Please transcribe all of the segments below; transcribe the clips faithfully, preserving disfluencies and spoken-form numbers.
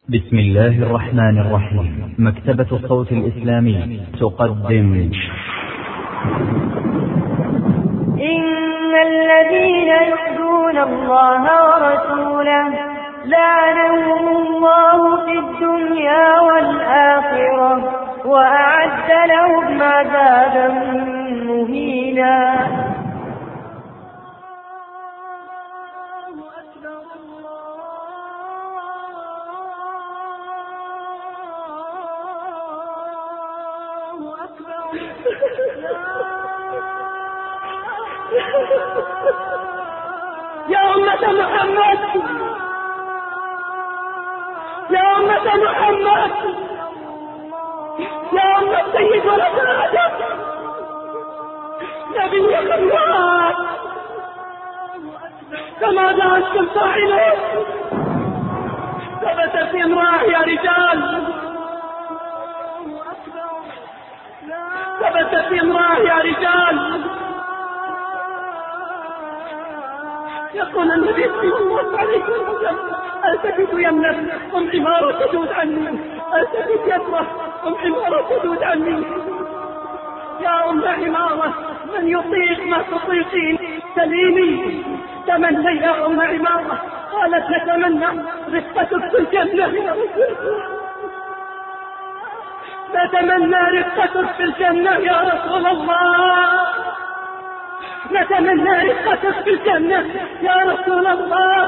بسم الله الرحمن الرحيم. مكتبة الصوت الإسلامي تقدم إن الذين يؤذون الله ورسوله لعنهم الله في الدنيا والآخرة وأعد لهم عذابا مهينا. يا أمة محمد يا أمة محمد يا أمة سيد ولد آدم نبي الله فماذا أنتم فاعلون؟ ثبت في امرأة يا رجال، ثبت في امرأة يا رجال. يقول النبي صلى الله عليه وسلم: التفت يمنك ام عمارة تدود عني، التفت يسرك ام عمارة تدود عني. يا ام عمارة، من يطيق ما تطيقين سليمي. تمنى يا ام عمارة. قالت: نتمنى رفقتك في الجنة. نتمنى رفقتك في الجنة يا رسول الله. نتمنى رفقتك في الجنة يا رسول الله.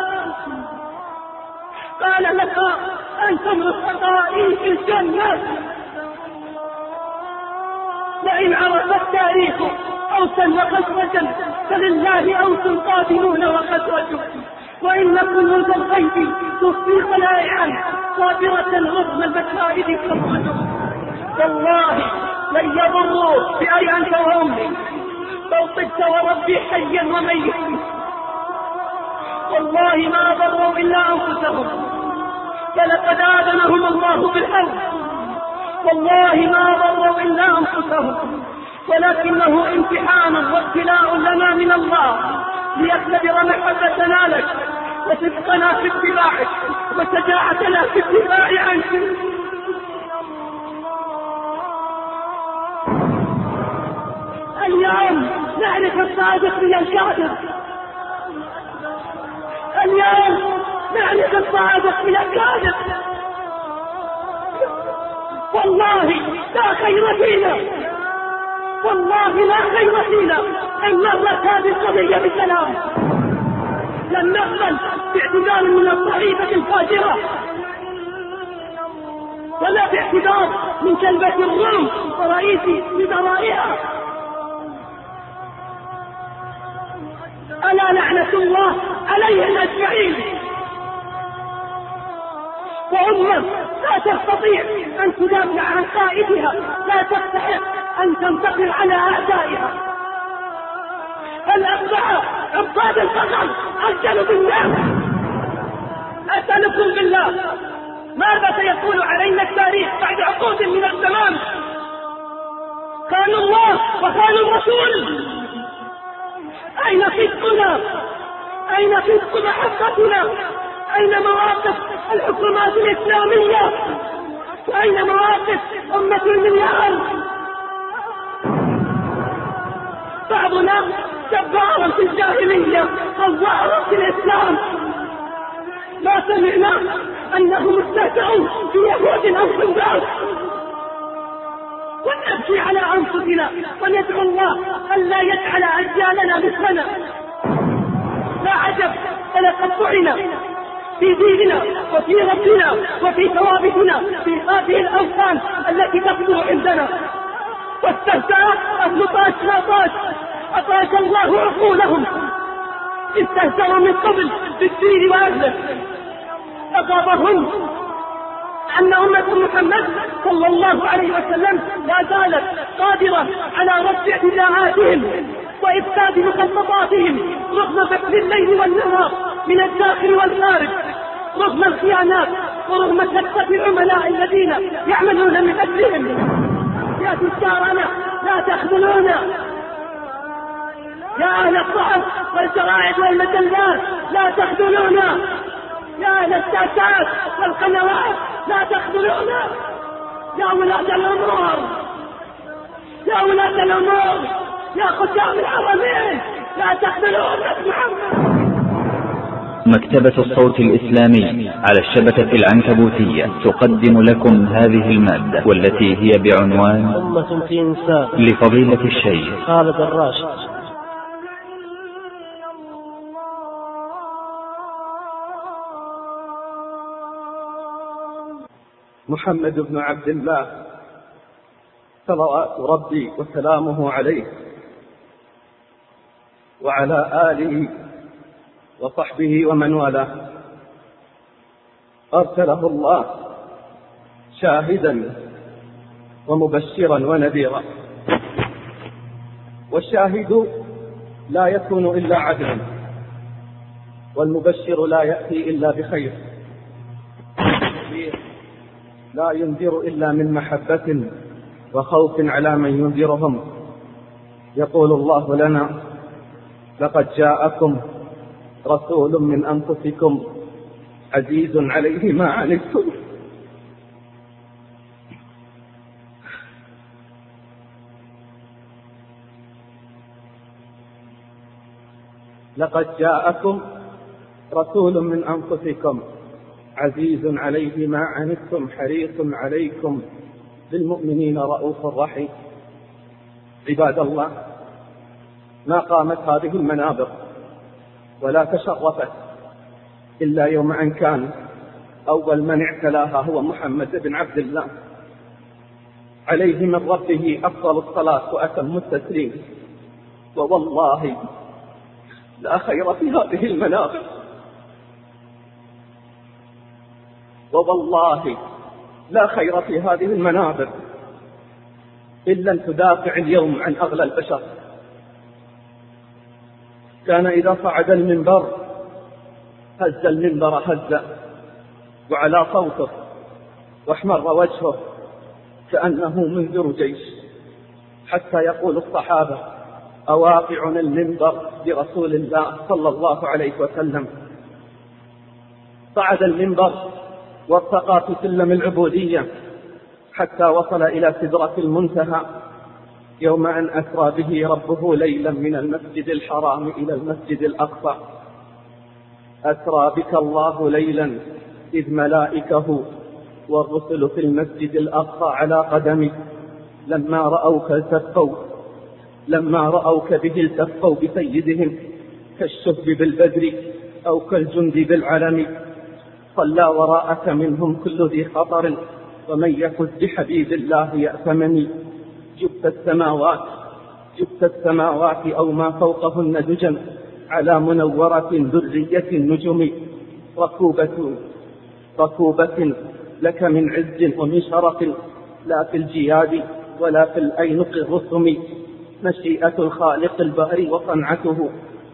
قال: لك أنتم رفقائي في الجنة. لئن عرف التاريخ أوسا وخزرجا فلله أوس قادمون وخزرج، وإن كنوز الغيب تخفي خلائعا صابرة رغم المشاهد تخرج. والله لن يضروك بأي أنت وأمي، لو طبت وربي حيا وميتا. والله ما ضروا إلا أنفسهم، فلقد آذنهم الله بالحوض. والله ما ضروا إلا أنفسهم، ولكنه امتحان وابتلاء لنا من الله ليختبر محبتنا لك وصدقنا في اتباعك وشجاعتنا في اتباع عنك. اليوم نعرف الصادق من الكاذب. اليوم نعرف الصادق من الكاذب. والله لا خير فينا، والله لا خير فينا إن مرت هذه القضية بسلام. لم نقبل باعتذار من الصحيفة الفاجرة، ولا باعتذار من كلبة الروم ورئيس وزرائها. ألا لعنة الله عليهم أجمعين. وأمة لا تستطيع أن تدافع عن قائدها، لا تستحق أن تنتصر على أعدائها. الأربعة عباد الفقر أجلوا بالله. أسألكم بالله، ماذا سيقول علينا التاريخ بعد عقود من الزمان؟ خانوا الله وخانوا الرسول. أين صدقنا؟ أين صدق محبتنا؟ أين مواقف الحكومات الإسلامية؟ أين مواقف أمة المليار؟ بعضنا جبار في الجاهلية، خوار في الإسلام. ما سمعنا أنهم استهزأوا بيهود أو خنزير. ونبكي على أنفسنا وندعو الله ألا يجعل أجيالنا مثلنا. لا عجب، فلقد طعنا في ديننا وفي ربنا وفي ثوابتنا في هذه الأوثان التي تقدر عندنا. واستهزأ أهل طاش لا طاش، أطاش الله عقولهم. استهزأوا من قبل بالدين وأهله. أصابهم أن أمة محمد صلى الله عليه وسلم لا زالت قادرة على رفع اعتداءاتهم وإفساد مخططاتهم رغم بث الليل والنهار من الداخل والخارج، رغم الخيانات ورغم كثرة العملاء الذين يعملون من أجلهم. يا تجارنا لا تخذلونا، يا أهل الصحف والجرائد والمجلات لا تخذلونا، يا أهل الشاشات والقنوات لا تخذلونا يا ولاة الأمور، يا ولاة الأمور، يا ختام الحرمين، لا تخذلونا محمد. مكتبة الصوت الإسلامي على الشبكة العنكبوتية تقدم لكم هذه المادة والتي هي بعنوان أمة في إنسان لفضيلة الشيخ خالد الراشد. محمد بن عبد الله صلوات ربي وسلامه عليه وعلى آله وصحبه ومن والاه، أرسله الله شاهدا ومبشرا ونذيرا، والشاهد لا يكون إلا عدلا، والمبشر لا يأتي إلا بخير، لا ينذر إلا من محبة وخوف على من ينذرهم. يقول الله لنا: لقد جاءكم رسول من أنفسكم عزيز عليه ما عنتم لقد جاءكم رسول من أنفسكم عزيز عليه ما عنتم حريص عليكم بالمؤمنين رؤوف رحيم. عباد الله، ما قامت هذه المنابر ولا تشرفت إلا يوم أن كان أول من اعتلاها هو محمد بن عبد الله عليه من ربه أفضل الصلاة وأتم التسليم. ووالله لا خير في هذه المنابر، ووالله لا خير في هذه المنابر إلا أن تدافع اليوم عن أغلى البشر. كان إذا صعد المنبر هز المنبر هزا وعلى صوته واحمر وجهه كأنه منذر جيش، حتى يقول الصحابة: أواقع المنبر برسول الله صلى الله عليه وسلم. صعد المنبر وارتقى في سلم العبودية حتى وصل إلى سدرة المنتهى يوم أن أسرى به ربه ليلا من المسجد الحرام إلى المسجد الأقصى. أسرى بك الله ليلا إذ ملائكه والرسل في المسجد الأقصى على قدمك، لما رأوك التفوا لما رأوك به التفوا بسيدهم كالشهب بالبدر أو كالجند بالعلم. صلى وراءك منهم كل ذي خطر، ومن يفز بحبيب الله يأثمني. جبت السماوات جبت السماوات أو ما فوقهن دجا على منورة ذرية النجم. ركوبة ركوبة لك من عز ومن شرف، لا في الجياد ولا في الأينق الرسم. مشيئة الخالق الباري وصنعته،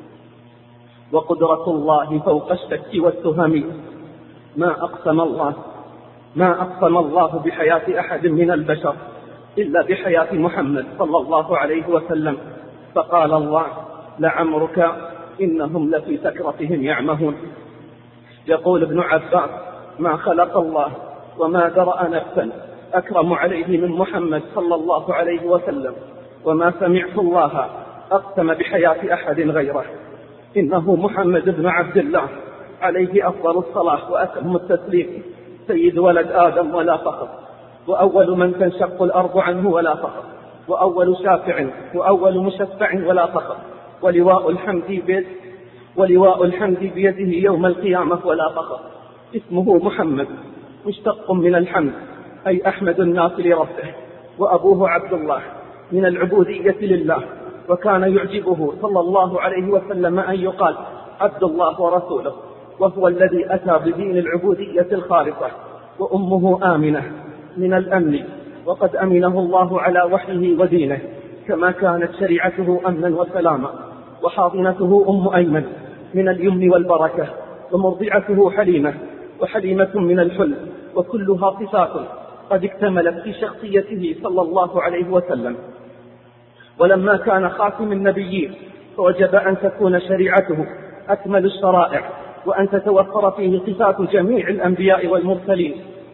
وقدرة الله فوق الشك والتهم. ما أقسم الله ما أقسم الله بحياة أحد من البشر إلا بحياة محمد صلى الله عليه وسلم. فقال الله: لعمرك إنهم لفي سكرتهم يعمهون. يقول ابن عباس: ما خلق الله وما درأ نفسا أكرم عليه من محمد صلى الله عليه وسلم، وما سمعت الله أقسم بحياة أحد غيره. إنه محمد بن عبد الله عليه أفضل الصلاة وأتم التسليم، سيد ولد آدم ولا فخر، وأول من تنشق الأرض عنه ولا فخر، وأول شافع وأول مشفع ولا فخر، ولواء الحمد بيده ولواء الحمد بيده يوم القيامة ولا فخر. اسمه محمد مشتق من الحمد، أي أحمد الناس لربه، وأبوه عبد الله من العبودية لله. وكان يعجبه صلى الله عليه وسلم أن يقال عبد الله ورسوله، وهو الذي أتى بدين العبودية الخالصة. وأمه آمنة من الأمن، وقد أمنه الله على وحيه ودينه، كما كانت شريعته أمنا وسلاما. وحاضنته أم أيمن من اليمن والبركة، ومرضعته حليمة، وحليمة من الحلم، وكلها صفات قد اكتملت في شخصيته صلى الله عليه وسلم. ولما كان خاتم النبيين فوجب أن تكون شريعته أكمل الشرائع، وأن تتوفر فيه صفات جميع الأنبياء والمرسلين،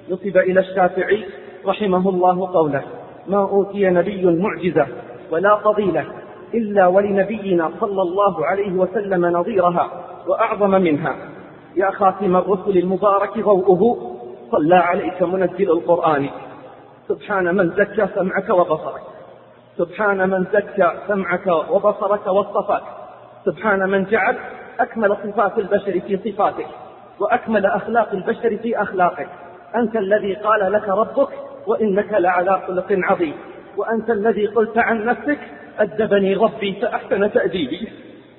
نسب إلى الشافعي رحمه الله قوله: ما أوتي نبي معجزة ولا فضيلة إلا ولنبينا صلى الله عليه وسلم نظيرها وأعظم منها. يا خاتم الرسل المبارك ضوءه صلى عليك منزل القرآن. سبحان من زكى سمعك وبصرك، سبحان من زكى سمعك وبصرك واصطفاك، سبحان من جعل أكمل صفات البشر في صفاتك وأكمل أخلاق البشر في أخلاقك. أنت الذي قال لك ربك: وإنك لعلى خلق عظيم. وأنت الذي قلت عن نفسك: أدبني ربي فأحسن تأديبي.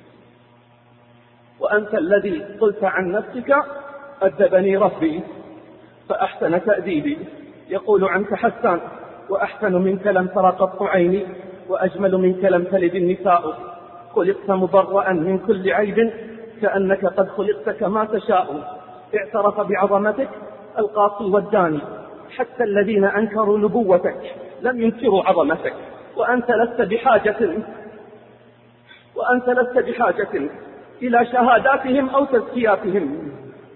وأنت الذي قلت عن نفسك: أدبني ربي فأحسن تأديبي. يقول عنك حسان: وأحسن منك لم تر قط عيني، وأجمل منك لم تلد النساء. خلقت مبرأ من كل عيب، كأنك قد خلقت كما تشاء. اعترف بعظمتك القاصي والداني، حتى الذين أنكروا نبوتك لم ينكروا عظمتك. وأنت لست بحاجة وأنت لست بحاجة إلى شهاداتهم أو تزكياتهم.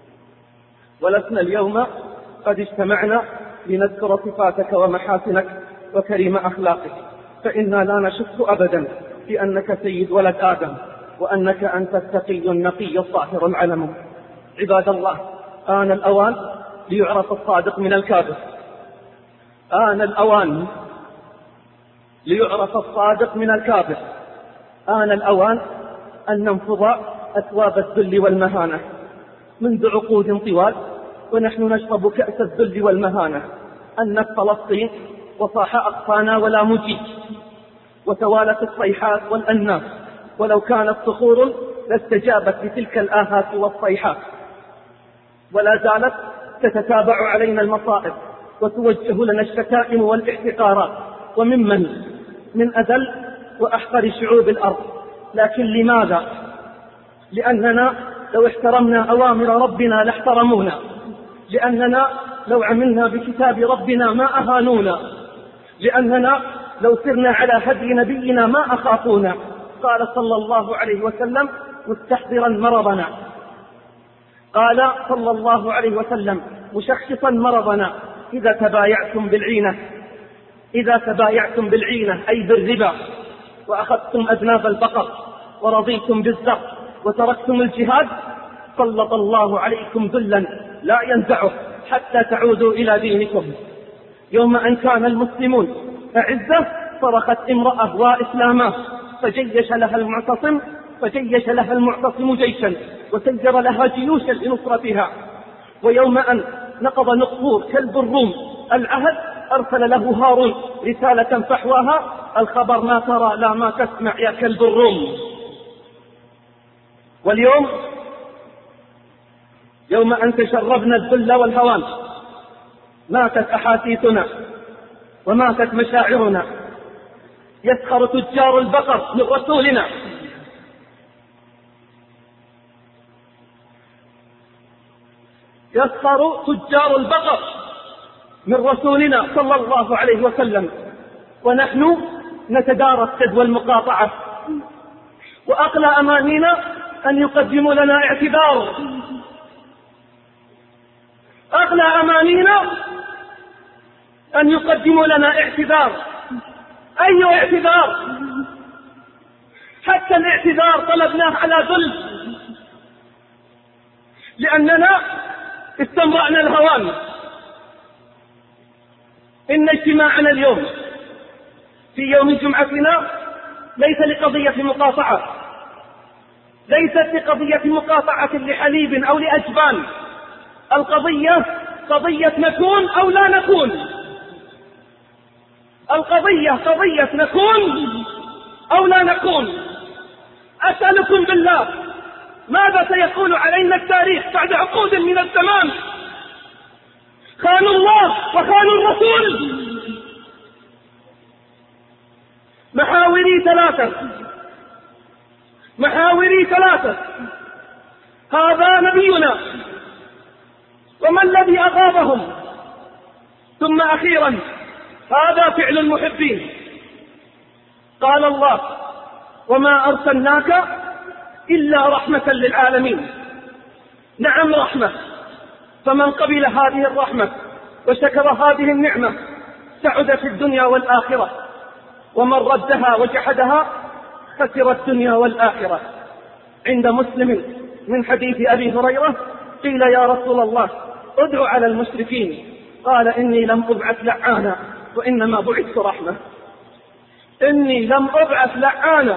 ولسنا اليوم قد اجتمعنا لنذكر صفاتك ومحاسنك وكريم أخلاقك، فإنا لا نشك أبدا بأنك سيد ولد آدم، وأنك أنت التقي النقي الطاهر العلم. عباد الله، آن الأوان ليعرف الصادق من الكاذب. آن الأوان ليعرف الصادق من الكاذب. آن الأوان أن ننفض أثواب الذل والمهانة. منذ عقود طوال ونحن نشرب كأس الذل والمهانة. أنت فلسطين وصاح أقصانا ولا مجيب، وتوالت الصيحات والأناس، ولو كانت صخور لاستجابت لتلك الآهات والصيحات. ولا زالت تتتابع علينا المصائب وتوجه لنا الشتائم والاحتقارات، وممن من أذل وأحقر شعوب الأرض. لكن لماذا؟ لأننا لو احترمنا أوامر ربنا لاحترمونا، لأننا لو عملنا بكتاب ربنا ما أهانونا، لأننا لو سرنا على هدي نبينا ما أخافونا. قال صلى الله عليه وسلم مستحضرا مرضنا، قال صلى الله عليه وسلم مشخصا مرضنا: إذا تبايعتم بالعينة إذا تبايعتم بالعينة أي بالربا، وأخذتم أذناب البقر، ورضيتم بالزر، وتركتم الجهاد، سلط الله عليكم ذلا لا ينزعه حتى تعودوا إلى دينكم. يوم أن كان المسلمون أعزة صرخت امرأة وإسلاما، فجيش لها المعتصم فجيش لها المعتصم جيشا، وسير لها جيوشا لنصرتها. ويوم أن نقض نقصور كلب الروم العهد، أرسل له هارون رسالة فحواها: الخبر ما ترى لا ما تسمع يا كلب الروم. واليوم يوم أن تشربنا الذل والهوان، ماتت أحاسيسنا وماتت مشاعرنا. يسخر تجار البقر من رسولنا، يسخر تجار البقر من رسولنا صلى الله عليه وسلم، ونحن نتدارى السد والمقاطعة. وأقلى أمانينا أن يقدموا لنا اعتذار، أغلى أمانينا أن يقدموا لنا اعتذار. أي اعتذار؟ حتى الاعتذار طلبناه على ذل، لأننا استمرأنا الهوان. إن اجتماعنا اليوم في يوم جمعتنا ليس لقضية مقاطعة، ليست لقضية مقاطعة لحليب أو لأجبان. القضية قضية نكون أو لا نكون، القضية قضية نكون أو لا نكون. أسألكم بالله، ماذا سيقول علينا التاريخ بعد عقود من الزمان؟ خانوا الله وخانوا الرسول. محاوري ثلاثة محاوري ثلاثة هذا نبينا، وما الذي أغابهم؟ ثم أخيرا هذا فعل المحبين. قال الله: وما أرسلناك إلا رحمة للعالمين. نعم رحمة، فمن قبل هذه الرحمة وشكر هذه النعمة سعد في الدنيا والآخرة، ومن ردها وجحدها خسر الدنيا والآخرة. عند مسلم من حديث أبي هريرة قيل يا رسول الله ادعو على المشركين، قال إني لم أبعث لعانا وإنما بعثت رحمة. إني لم أبعث لعانا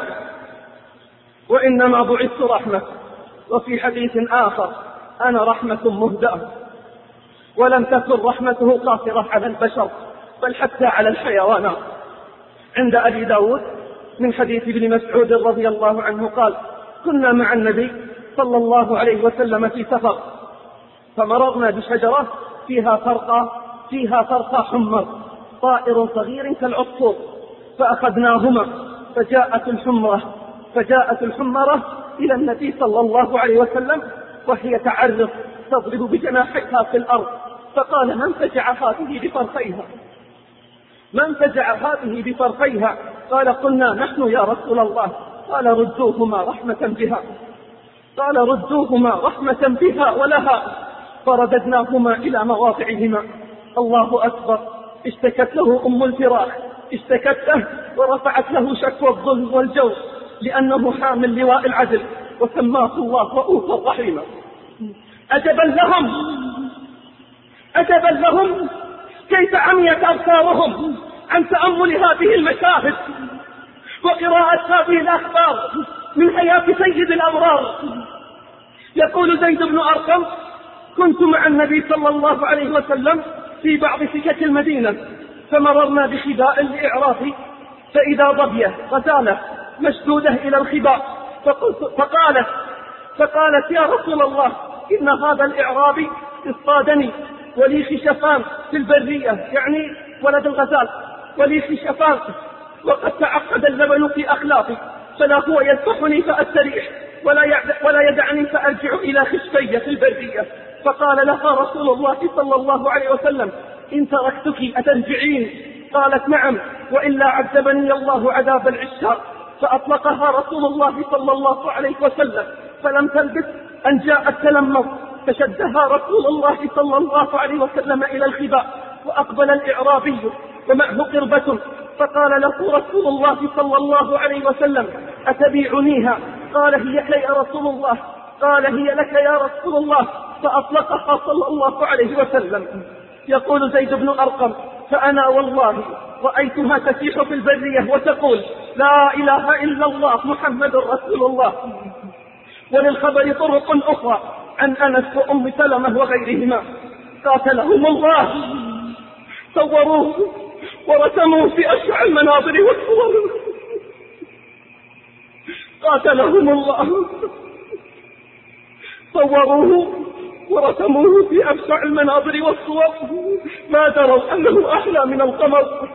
وإنما بعثت رحمة. وفي حديث آخر أنا رحمة مهدأة. ولم تكن رحمته قاصرة على البشر بل حتى على الحيوانات. عند أبي داود من حديث ابن مسعود رضي الله عنه قال كنا مع النبي صلى الله عليه وسلم في سفر، فمررنا بشجرة فيها فرقة فيها فرقة حمر طائر صغير كالعصفور، فأخذناهما فجاءت الحمرة فجاءت الحمرة إلى النبي صلى الله عليه وسلم وهي تعرف تضرب بجناحيها في الأرض، فقال من فجع هذه بفرقيها من فجع هذه بفرقيها قال قلنا نحن يا رسول الله. قال ردوهما رحمة بها قال ردوهما رحمة بها ولها، فرددناهما إلى مواضعهما. الله أكبر. اشتكت له أم الفراخ اشتكت له ورفعت له شكوى الظلم والجور لأنه حامل لواء العدل، وسماه الله رؤوفا رحيما. أجبا لهم أجبا لهم كيف عميت أبصارهم عن تأمل هذه المشاهد وقراءة هذه الأخبار من حياة سيد الأبرار. يقول زيد بن أرقم كنت مع النبي صلى الله عليه وسلم في بعض سكك المدينة، فمررنا بخباء لإعرافي فإذا ضبية غزالة مشدودة إلى الخباء، فقالت فقالت يا رسول الله إن هذا الإعرابي اصطادني ولي خشفان في البرية، يعني ولد الغزال ولي خشفان، وقد تعقد اللبن في أخلاقي، فلا هو يذبحني فأستريح ولا ولا يدعني فأرجع إلى خشفي في البرية. فقال لها رسول الله صلى الله عليه وسلم إن تركتك أترجعين؟ قالت نعم، وإلا عذبني الله عذاب العشاق. فأطلقها رسول الله صلى الله عليه وسلم، فلم تلبث أن جاءت تلمض، فشدها رسول الله صلى الله عليه وسلم إلى الخباء، وأقبل الإعرابي ومعه قربة، فقال له رسول الله صلى الله عليه وسلم أتبيعنيها؟ قال هي لك يا رسول الله قال هي لك يا رسول الله، فأطلقها صلى الله عليه وسلم. يقول زيد بن أرقم فأنا والله رأيتها تسيح في البرية وتقول لا إله إلا الله محمد رسول الله. وللخبر طرق أخرى عن أنس وأم سلمة وغيرهما قاتلهم الله، صوروه ورسموه في أشع المناظر والصور. قاتلهم الله، صوروه ورسموه في أبشع المناظر والصور، ما دروا أنه أحلى من القمر.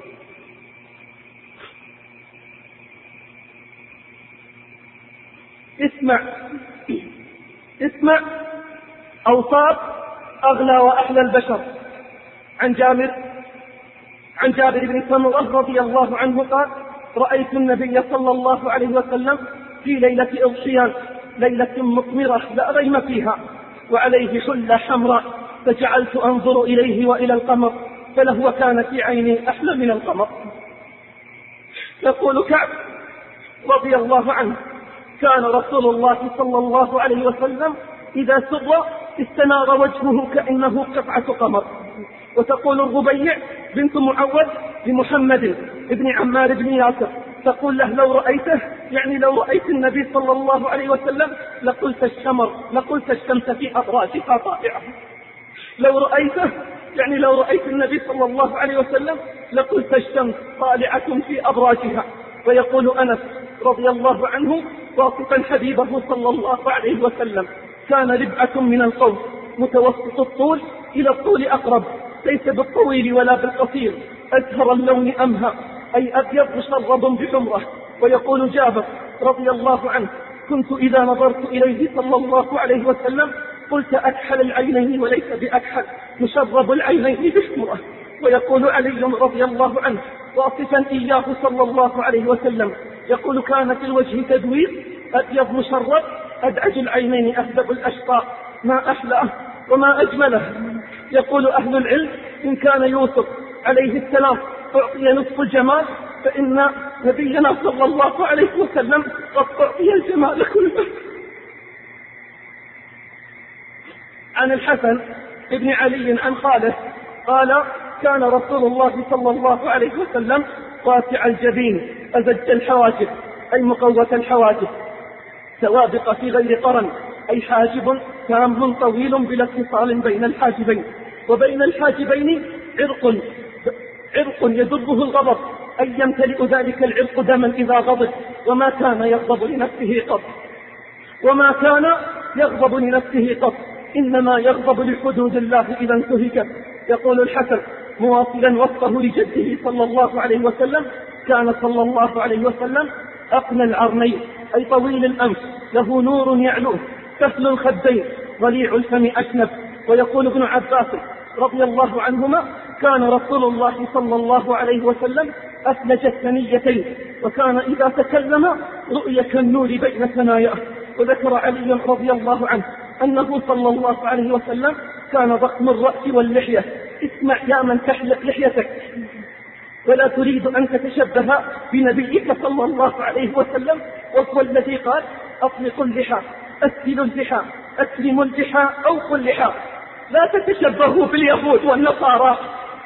اسمع اسمع أوصاف أغلى وأحلى البشر. عن جابر عن جابر بن سمرة رضي الله عنه قال رأيت النبي صلى الله عليه وسلم في ليلة إضحيان، ليلة مطمرة لا ريم فيها، وعليه حلة حمراء، فجعلت أنظر إليه وإلى القمر، فلهو كان في عيني أحلى من القمر. يقول كعب رضي الله عنه كان رسول الله صلى الله عليه وسلم إذا سر استنار وجهه كأنه قطعة قمر. وتقول الربيع بنت معوذ لمحمد ابن عمار بن ياسر تقول له لو رأيته، يعني لو رأيت النبي صلى الله عليه وسلم لقلت الشمر لقلت الشمس في أبراجها طائعة. لو رأيته يعني لو رأيت النبي صلى الله عليه وسلم لقلت الشمس طالعة في أبراجها. ويقول أنس رضي الله عنه واصفا حبيبه صلى الله عليه وسلم كان ربعة من القوم متوسط الطول إلى الطول أقرب، ليس بالطويل ولا بالقصير، أزهر اللون أمهى، أي أبيض مشرب بحمرة. ويقول جابر رضي الله عنه كنت إذا نظرت إليه صلى الله عليه وسلم قلت أكحل العينين وليس بأكحل، مشرب العينين بحمرة. ويقول علي رضي الله عنه واصفا إياه صلى الله عليه وسلم يقول كان في الوجه تدوير، أبيض مشرب، أدعج العينين، أهدب الأشقاء، ما أحلاه وما أجمله. يقول أهل العلم إن كان يوسف عليه السلام أعطي نصف الجمال فإن نبينا صلى الله عليه وسلم قد أعطي الجمال كله. عن الحسن ابن علي عن خاله قال كان رسول الله صلى الله عليه وسلم واسع الجبين أزج الحواجب أي مقوة الحواجب سوابق في غير قرن أي حاجب تام طويل بلا اتصال بين الحاجبين وبين الحاجبين عرق عرق يدبه الغضب أي يمتلئ ذلك العرق دما إذا غضب وما كان يغضب لنفسه قط وما كان يغضب لنفسه قط إنما يغضب لحدود الله إذا انتهكت. يقول الحسن مواصلا وصفه لجده صلى الله عليه وسلم كان صلى الله عليه وسلم أقنى العرنين أي طويل الأنف له نور يعلوه سهل الخدين ضليع الفم أشنب. ويقول ابن عباس رضي الله عنهما كان رسول الله صلى الله عليه وسلم أفلج الثنيتين وكان إذا تكلم رؤية كالنور بين ثناياه. وذكر علي رضي الله عنه أنه صلى الله عليه وسلم كان ضخم الرأس واللحية. اسمع يا من تحلق لحيتك ولا تريد أن تتشبه بنبيك صلى الله عليه وسلم وهو الذي قال أطلقوا اللحى أسلوا اللحى أسلموا اللحى أوقوا اللحى لا تتشبهوا باليهود والنصارى.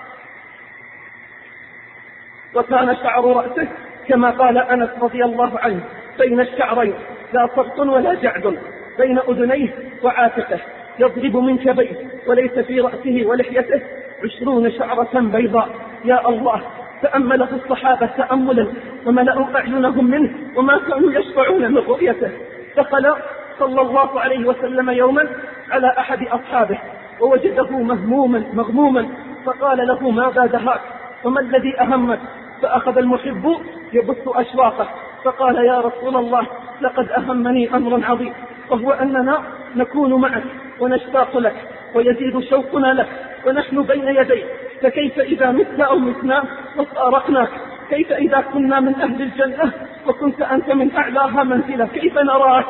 وكان شعر رأسه كما قال أنس رضي الله عنه بين الشعرين لا صبط ولا جعد بين أذنيه وعاتقه يضرب من كبيه وليس في رأسه ولحيته عشرون شعرة بيضاء. يا الله تأمله الصحابة تأملا وملأوا أعينهم منه وما كانوا يشفعون من رؤيته. دخل صلى الله عليه وسلم يوما على أحد أصحابه ووجده مهموما مغموما فقال له ماذا دهاك وما الذي أهمك؟ فأخذ المحب يبث أشواقه فقال يا رسول الله لقد أهمني أمر عظيم وهو أننا نكون معك ونشتاق لك ويزيد شوقنا لك ونحن بين يديك فكيف إذا متنا أو متنا وفارقناك؟ كيف إذا كنا من أهل الجنة وكنت أنت من أعلاها منزلة كيف نراك؟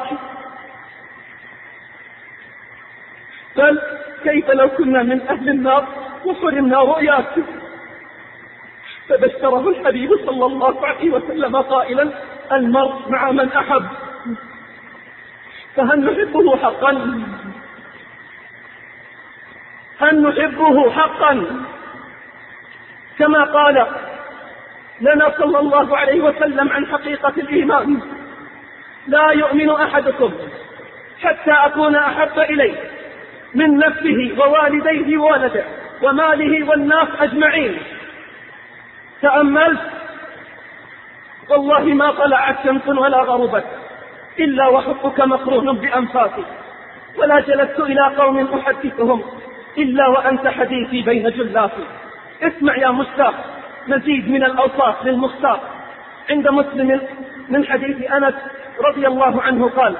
بل كيف لو كنا من أهل النار وحرمنا رؤياك؟ فبشره الحبيب صلى الله عليه وسلم قائلا المرء مع من أحب. فهل نحبه حقا؟ هل نحبه حقا كما قال لنا صلى الله عليه وسلم عن حقيقة الإيمان لا يؤمن أحدكم حتى أكون أحب إليه من نفسه ووالديه وولده وماله والناس أجمعين. تأملت والله ما طلعت شمس ولا غربت إلا وحبك مقرون بأنفاسي ولا جلست إلى قوم أحدثهم إلا وأنت حديثي بين جلاسي. اسمع يا مشتاق مزيد من الأوصاف للمختار عند مسلم من حديث أنس رضي الله عنه قال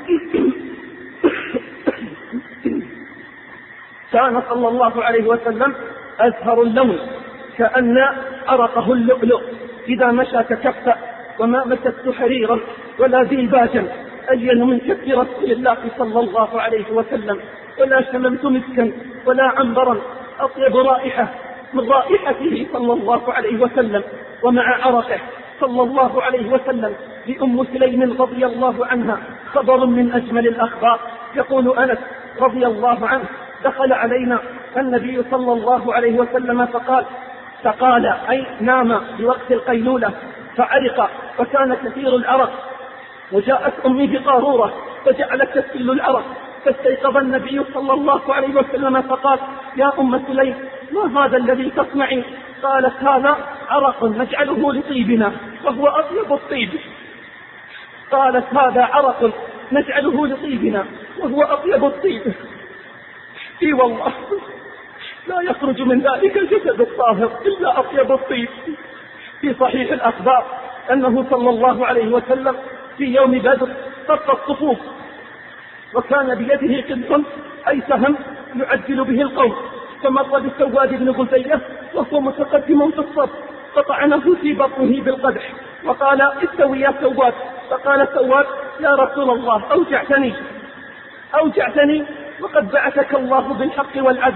كان صلى الله عليه وسلم أزهر اللون كأن عرقه اللؤلؤ إذا مشى تكفأ وما مسكت حريرا ولا ديباجا ألين من كف رسول الله صلى الله عليه وسلم ولا شممت مسكا ولا عنبرا أطيب رائحة من رائحته صلى الله عليه وسلم. ومع عرقه صلى الله عليه وسلم لأم سليم رضي الله عنها خبر من أجمل الأخبار. يقول أنس رضي الله عنه دخل علينا النبي صلى الله عليه وسلم فقال فقال أي نام بوقت القيلولة فعرق وكان كثير العرق وجاءت أمي بقارورة فجعلت تسل العرق فاستيقظ النبي صلى الله عليه وسلم فقال يا أم سليم ما هذا الذي تصنعين؟ قالت هذا عرق نجعله لطيبنا وهو أطيب الطيب. قالت هذا عرق نجعله لطيبنا وهو أطيب الطيب. اي والله لا يخرج من ذلك الجسد الطاهر إلا أطيب الطيب. في صحيح الأخبار أنه صلى الله عليه وسلم في يوم بدر صف الصفوف وكان بيده قنص أي سهم يعجل به القوم فمر بسواد بن غزية وهو متقدم في الصف فطعنه في بطنه بالقدح وقال استوي يا سواد. فقال سواد يا رسول الله أوجعتني أوجعتني وقد بعثك الله بالحق والعدل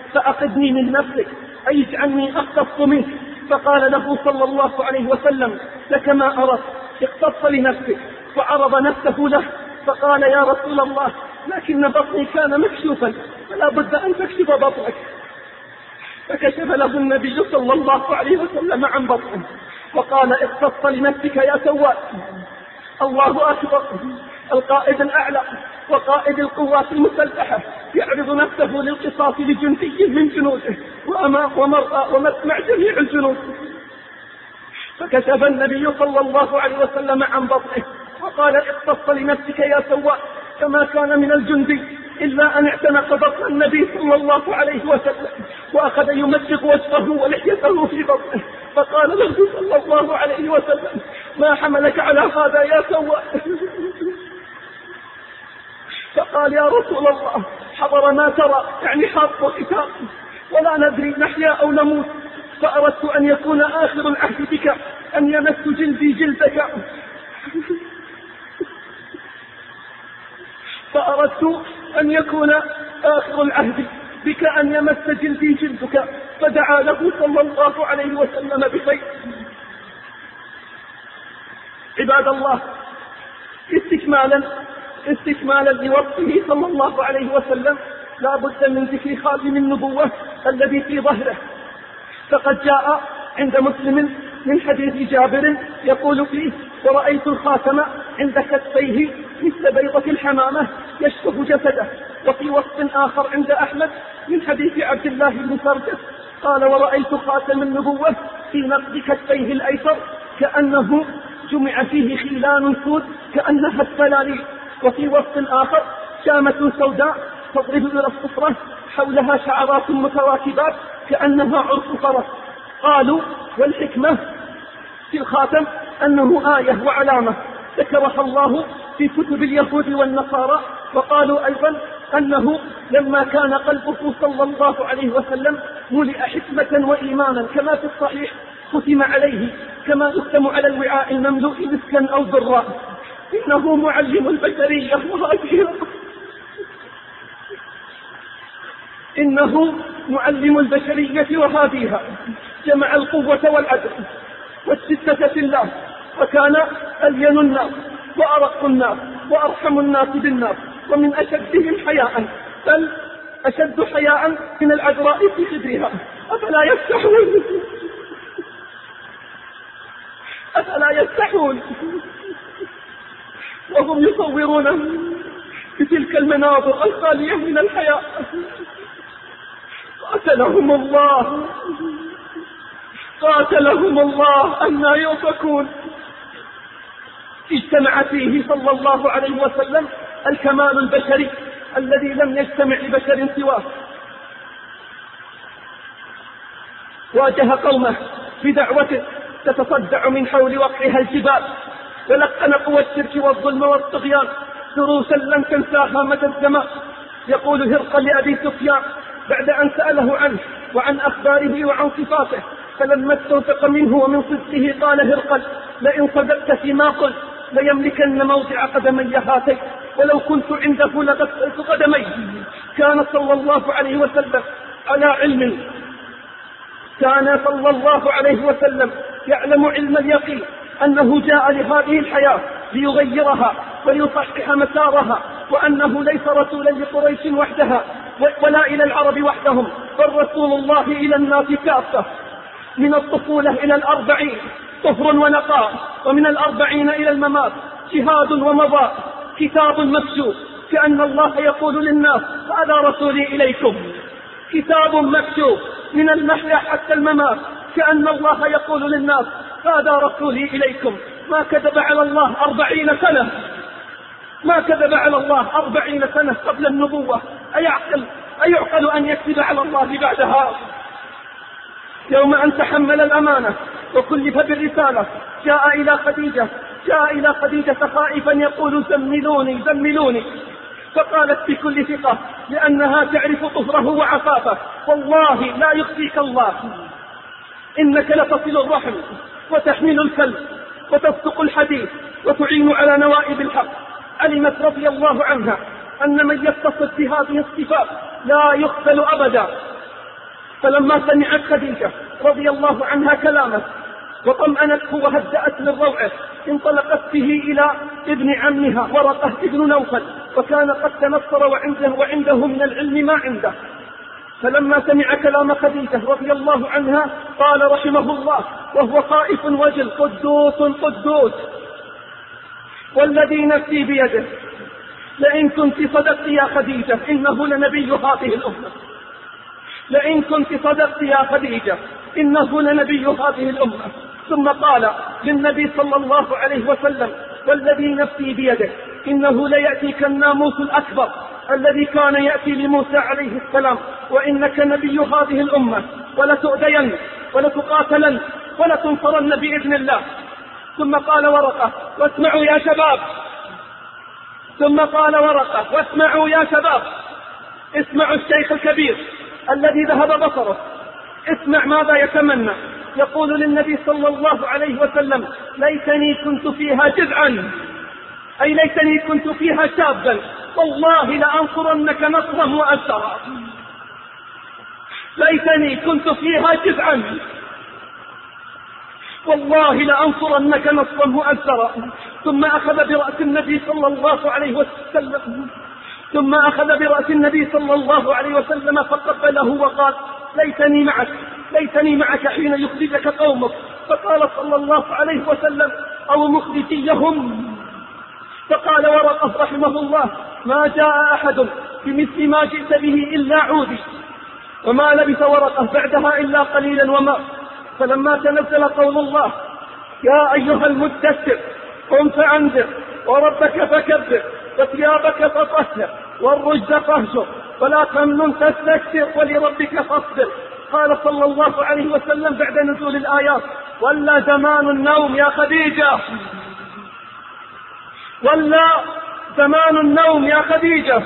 فأخذني من نفسك أي اجعلني أختص منك. فقال له صلى الله عليه وسلم لك ما أردت، اختص لنفسك، وعرض نفسه له. فقال يا رسول الله لكن بطني كان مكشوفا فلا بد أن تكشف بطنك. فكشف له النبي صلى الله عليه وسلم عن بطنه وقال اختص لنفسك يا سواد. الله أكبر. القائد الأعلى وقائد القوات المسلحة يعرض نفسه للقصاص لجندي من جنوده ومرأى ومسمع جميع الجنود. فكشف النبي صلى الله عليه وسلم عن بطنه وقال اختص لنفسك يا سواء. كما كان من الجندي إلا أن اعتنق بطن النبي صلى الله عليه وسلم وأخذ يمزق وجهه ولحيته في بطنه. فقال له صلى الله عليه وسلم ما حملك على هذا يا سواء؟ فقال يا رسول الله حضر ما ترى، يعني حرب وقتال ولا ندري نحيا أو نموت، فأردت أن يكون آخر العهد بك أن يمس جلدي جلدك فأردت أن يكون آخر العهد بك أن يمس جلدي جلدك. فدعا له صلى الله عليه وسلم بخير. عباد الله، استكمالا استكمالا لوصفه صلى الله عليه وسلم لا بد من ذكر خاتم النبوة الذي في ظهره. فقد جاء عند مسلم من حديث جابر يقول فيه ورأيت الخاتم عند كتفيه مثل بيضة الحمامة يشبه جسده. وفي وصف آخر عند أحمد من حديث عبد الله بن سرجس قال ورأيت خاتم النبوة في نقد كتفيه الأيسر كأنه جمع فيه خيلان سود كأنها السلاليل. وفي وصف آخر شامة سوداء تضرب إلى الصفرة حولها شعرات متواكبات كأنها عرق فرس. قالوا والحكمة في الخاتم أنه آية وعلامة ذكرها الله في كتب اليهود والنصارى. وقالوا أيضا أنه لما كان قلبه صلى الله عليه وسلم ملئ حكمة وإيمانا كما في الصحيح ختم عليه كما يختم على الوعاء المملوء مسكا أو ضرا. إنه معلم البشرية وهاديها إنه معلم البشرية وهاديها جمع القوة والعدل والستة في الله وكان ألين الناس وأرق الناس وأرحم الناس بالناس ومن أشدهم حياء بل أشد حياء من العذراء في خدرها. أفلا يستحون أفلا يستحون وهم يصورون بتلك المناظر الخالية من الحياة. قاتلهم الله قاتلهم الله أنى يؤفكون. اجتمع فيه صلى الله عليه وسلم الكمال البشري الذي لم يجتمع لبشر سواه. واجه قومه بدعوة تتصدع من حول وقعها الجبال ولقن قوى الشرك والظلم والطغيان دروسا لم تنساها مدى الزمان. يقول هرقل لأبي سفيان بعد أن سأله عنه وعن أخباره وعن صفاته فلما استوثق منه ومن صدقه قال هرقل لئن صدقت فيما قلت ليملكن موضع قدمي هاتين ولو كنت عنده لغسلت قدمي. كان صلى الله عليه وسلم على علم كان صلى الله عليه وسلم يعلم علم اليقين أنه جاء لهذه الحياة ليغيرها وليصحح مسارها وأنه ليس رسولا لقريش وحدها ولا إلى العرب وحدهم بل رسول الله إلى الناس كافة. من الطفولة إلى الأربعين طهر ونقاء ومن الأربعين إلى الممات جهاد ومضاء كتاب مكشوف كأن الله يقول للناس هذا رسولي إليكم. كتاب مكشوف من المحيا حتى الممات كأن الله يقول للناس هذا رسولي إليكم. ما كذب على الله أربعين سنة ما كذب على الله أربعين سنة قبل النبوة. أيعقل أيعقل أن يكذب على الله بعدها؟ يوم أن تحمل الأمانة وكلف بالرسالة جاء إلى خديجة جاء إلى خديجة خائفا يقول زملوني زملوني فقالت بكل ثقة لأنها تعرف طهره وعفافه والله لا يخزيك الله إنك لتصل الرحم وتحمل الكلب وتصدق الحديث وتعين على نوائب الحق. علمت رضي الله عنها أن من يتصف بهذه الصفات لا يقتل أبدا فلما سمعت خديجة رضي الله عنها كلامه وطمأنته وهدأت من روعه انطلقت به إلى ابن عمها ورقة ابن نوفل، وكان قد تنصر وعنده, وعنده من العلم ما عنده. فلما سمع كلام خديجة رضي الله عنها قال رحمه الله وهو خائف وجل: قدوس قدوس والذي نفسي بيده، لئن كنت صدقت يا خديجة إنه لنبي هذه الأمة، لئن كنت صدقت يا خديجة إنه لنبي هذه الأمة. ثم قال للنبي صلى الله عليه وسلم: والذي نفسي بيده إنه ليأتيك الناموس الأكبر الذي كان يأتي لموسى عليه السلام، وإنك نبي هذه الأمة، ولتؤذين ولتقاتلن ولتنصرن بإذن الله. ثم قال ورقة: واسمعوا يا شباب، ثم قال ورقة: واسمعوا يا شباب، اسمعوا الشيخ الكبير الذي ذهب بصره، اسمع ماذا يتمنى. يقول للنبي صلى الله عليه وسلم: ليتني كنت فيها جذعا، أي ليتني كنت فيها شابا، والله لأنصرنك نصرا مؤثرا. ليتني كنت فيها جذعا، والله لأنصرنك نصرا مؤثرا. ثم أخذ برأس النبي صلى الله عليه وسلم ثم أخذ برأس النبي صلى الله عليه وسلم فقبله وقال: ليتني معك، ليتني معك حين يخرجك قومك. فقال صلى الله عليه وسلم: أو مخرجيهم. فقال ورقة رحمه الله: ما جاء أحد بمثل ما جئت به إلا عودي. وما لبث ورقة بعدها إلا قليلا وما. فلما تنزل قول الله: يا أيها المدثر قم فأنذر وربك فكبر وثيابك فطهر والرجز فاهجر ولا تمنن تستكثر ولربك فاصبر، قال صلى الله عليه وسلم بعد نزول الآيات: ولا زمان النوم يا خديجة، ولا زمان النوم يا خديجة.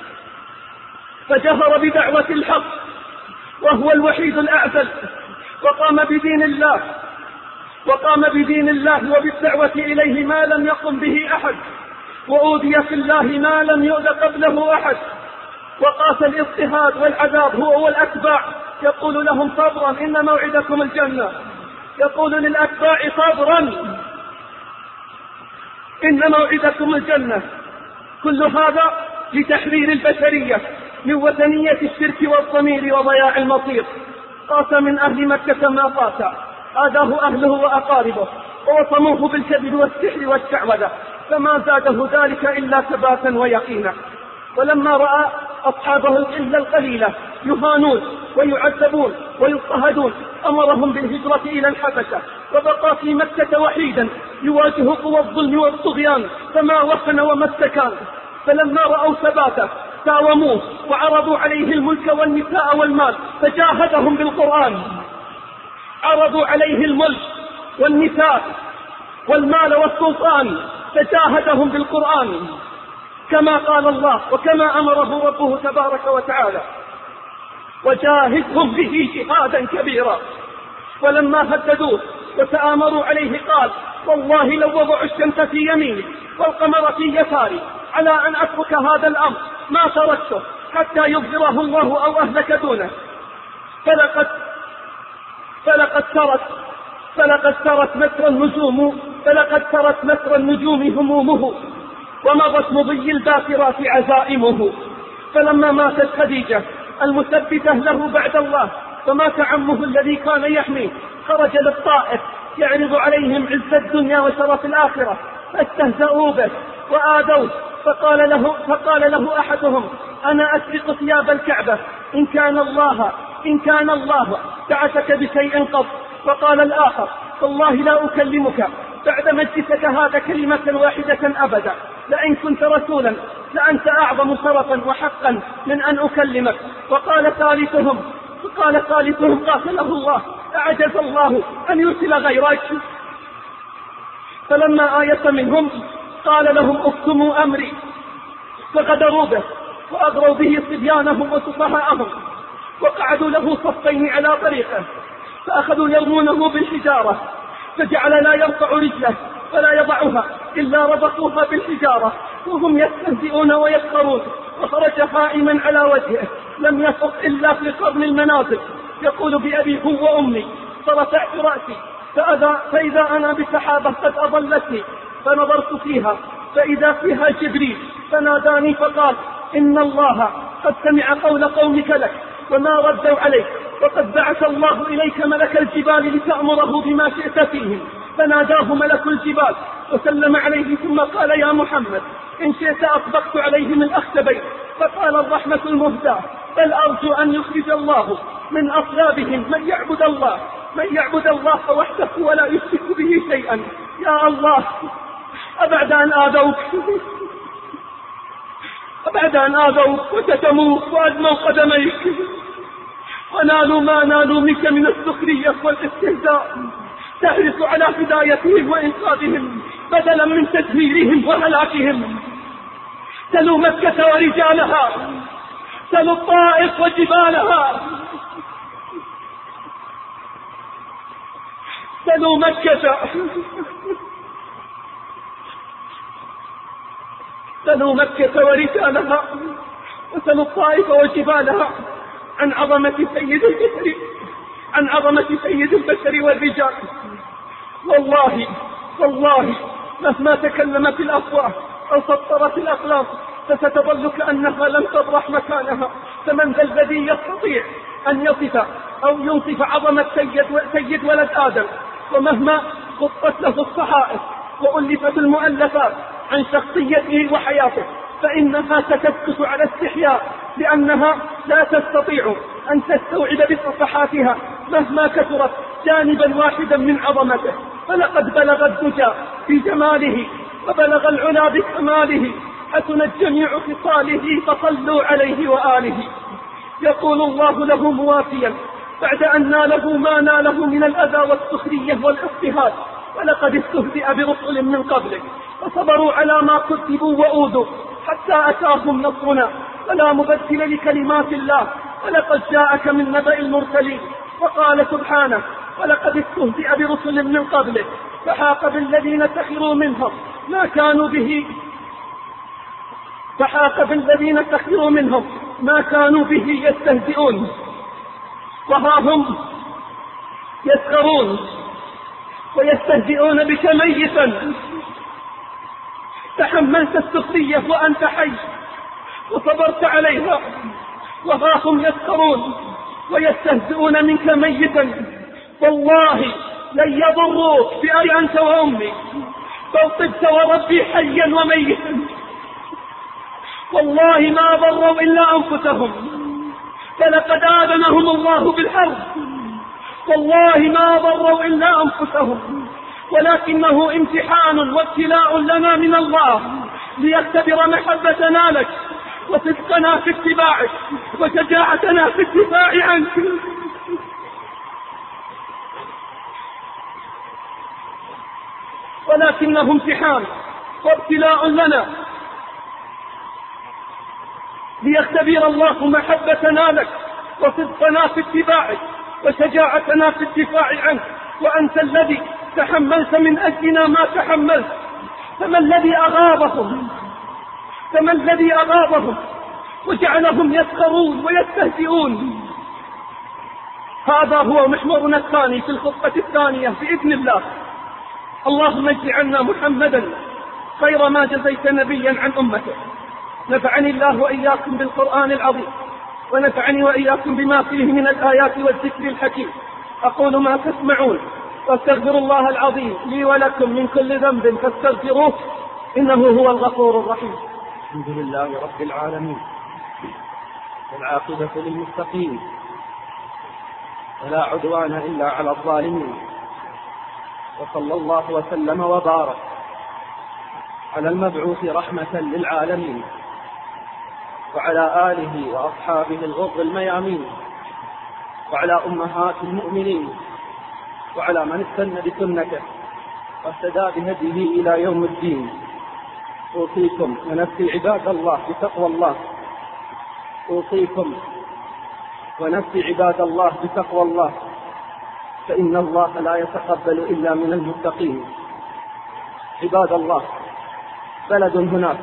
فجهر بدعوة الحق وهو الوحيد الأعزل، وقام بدين الله وقام بدين الله وبالدعوة إليه ما لم يقم به أحد، وأوذي في الله ما لم يؤذ قبله أحد، وقاس الاضطهاد والعذاب هو والأتباع، يقول لهم: صبرا إن موعدكم الجنة، يقول للأتباع: صبرا إن موعدكم الجنة. كل هذا لتحرير البشرية من وثنية الشرك والضمير وضياع المصير. قاس من أهل مكة ما قاس، آذاه أهله وأقاربه، ووصموه بالكذب والسحر والشعوذة، فما زاده ذلك إلا ثباتا ويقينا. ولما رأى أصحابه القلة القليلة يهانون ويعذبون ويضطهدون أمرهم بالهجرة إلى الحبشة، وبقى في مكة وحيدا يواجه قوى الظلم والطغيان، فما وهن وما استكان. فلما رأوا ثباته ساوموه وعرضوا عليه الملك والنساء والمال فجاهدهم بالقرآن. عرضوا عليه الملك والنساء والمال والسلطان فجاهدهم بالقرآن كما قال الله وكما أمره ربه تبارك وتعالى: وجاهدهم به جهادا كبيرا. ولما هددوه وتآمروا عليه قال: والله لو وضعوا الشمس في يميني والقمر في يساري على أن أترك هذا الأمر ما تركته حتى يظهره الله أو أهلك دونه. فلقد فلقد سرت فلقد سرت مسر النجوم فلقد سرت مسر النجوم همومه، ومضت مضي الباكرات عزائمه. فلما ماتت خديجة المثبتة له بعد الله فمات عمه الذي كان يحميه، خرج للطائف يعرض عليهم عز الدنيا وشرف الآخرة، فاستهزأوا به وآذوه. فقال له, فقال له أحدهم: أنا أسرق ثياب الكعبة إن كان الله إن كان الله بعثك بشيء قط. وقال الآخر: والله لا أكلمك بعد مجلسك هذا كلمة واحدة أبدا، لئن كنت رسولا لأنت أعظم شرفا وحقا من أن أكلمك. وقال ثالثهم وقال ثالثهم قاتله الله: أعجز الله أن يرسل غيرك. فلما آيس منهم قال لهم: اكتموا أمري. فغدروا به وأغروا به صبيانهم وسفهاءهم، وقعدوا له صفين على طريقه، فأخذوا يرمونه بالحجارة، فجعل لا يرفع رجله فلا يضعها إلا ربطوها بالحجارة وهم يستهزئون ويسخرون. وخرج هائما على وجهه لم يفق إلا في قرن المنازل، يقول بأبي هو وأمي فرفعت رأسي فأذا فإذا أنا بسحابة قد أضلتني فنظرت فيها فإذا فيها جبريل فناداني فقال إن الله قد سمع قول قومك لك وما ردوا عليك وقد بعث الله إليك ملك الجبال لتأمره بما شئت فيهم. فناداه ملك الجبال وسلم عليه ثم قال يا محمد إن شئت أطبقت عليهم الأخشبين. فقال الرحمة المهداة بل أرجو أن يخرج الله من أصلابهم من يعبد الله من يعبد الله وحده ولا يشرك به شيئا. يا الله أبعد أن آذوك أبعد أن آذوك وشتموك وأدموا قدميك ونالوا ما نالوا منك من السخرية والاستهزاء تحرص على هدايتهم وإنقاذهم بدلا من تدميرهم وهلاكهم. سلوا مكة ورجالها سلوا الطائف وجبالها سلوا مكة سلوا مكة ورجالها وسلوا الطائف وجبالها عن عظمة سيد البشر عن عظمة سيد البشر والرجال. والله والله مهما تكلمت الأفواه أو سطرت الأقلام فستظل كأنها لم تبرح مكانها. فمن ذا الذي يستطيع أن يصف أو ينصف عظمة سيد, سيد ولد آدم؟ ومهما خطت له الصحائف وألفت المؤلفات عن شخصيته وحياته فإنها ستسكت على استحياء لأنها لا تستطيع أن تستوعب بصفحاتها مهما كثرت جانبا واحدا من عظمته. فلقد بلغ الدجى في جماله وبلغ العلا بكماله حسنت جميع خصاله فصلوا عليه وآله. يقول الله له موافيا بعد أن ناله ما ناله من الأذى والسخرية والاضطهاد ولقد استهزئ برسل من قبلك فصبروا على ما كذبوا وأوذوا حتى أتاهم نصرنا ولا مبدل لكلمات الله ولقد جاءك من نبأ المرسلين. وقال سبحانه ولقد استهزئ برسل من قبلك فحاق بالذين سخروا منهم ما كانوا به فحاق بالذين سخروا منهم ما كانوا به يستهزئون وها هم يسخرون ويستهزئون بك ميتا تحملت السخرية وأنت حي وصبرت عليها وها هم يسخرون ويستهزئون منك ميتا. والله لن يضروك بأي أنت وأمي بل طبت وربي حيا وميتا. والله ما ضروا إلا أنفسهم فلقد آذنهم الله بالحرب. والله ما ضروا إلا أنفسهم ولكنه امتحان وابتلاء لنا من الله ليختبر محبتنا لك وصدقنا في اتباعك وشجاعتنا في الدفاع عنك. ولكنه امتحان وابتلاء لنا ليختبر الله محبتنا لك وصدقنا في اتباعك وشجاعتنا في الدفاع عنك. وأنت الذي تحملت من أجلنا ما تحملت. فما الذي أغاظهم فما الذي أغاظهم وجعلهم يسخرون ويستهزئون؟ هذا هو محورنا الثاني في الخطة الثانية بإذن الله. اللهم اجز عنا محمدا خير ما جزيت نبيا عن أمته. نفعني الله وإياكم بالقرآن العظيم ونفعني وإياكم بما فيه من الآيات والذكر الحكيم. أقول ما تسمعون واستغفر الله العظيم لي ولكم من كل ذنب فاستغفروه إنه هو الغفور الرحيم. الحمد لله رب العالمين والعاقبة للمتقين ولا عدوان إلا على الظالمين. وصلى الله وسلم وبارك على المبعوث رحمة للعالمين وعلى آله وأصحابه الغر الميامين وعلى أمهات المؤمنين وعلى من استنى بسنته واهتدى بهديه إلى يوم الدين. أوصيكم ونفسي عباد الله بتقوى الله أوصيكم ونفسي عباد الله بتقوى الله فإن الله لا يتقبل إلا من المتقين. عباد الله بلد هناك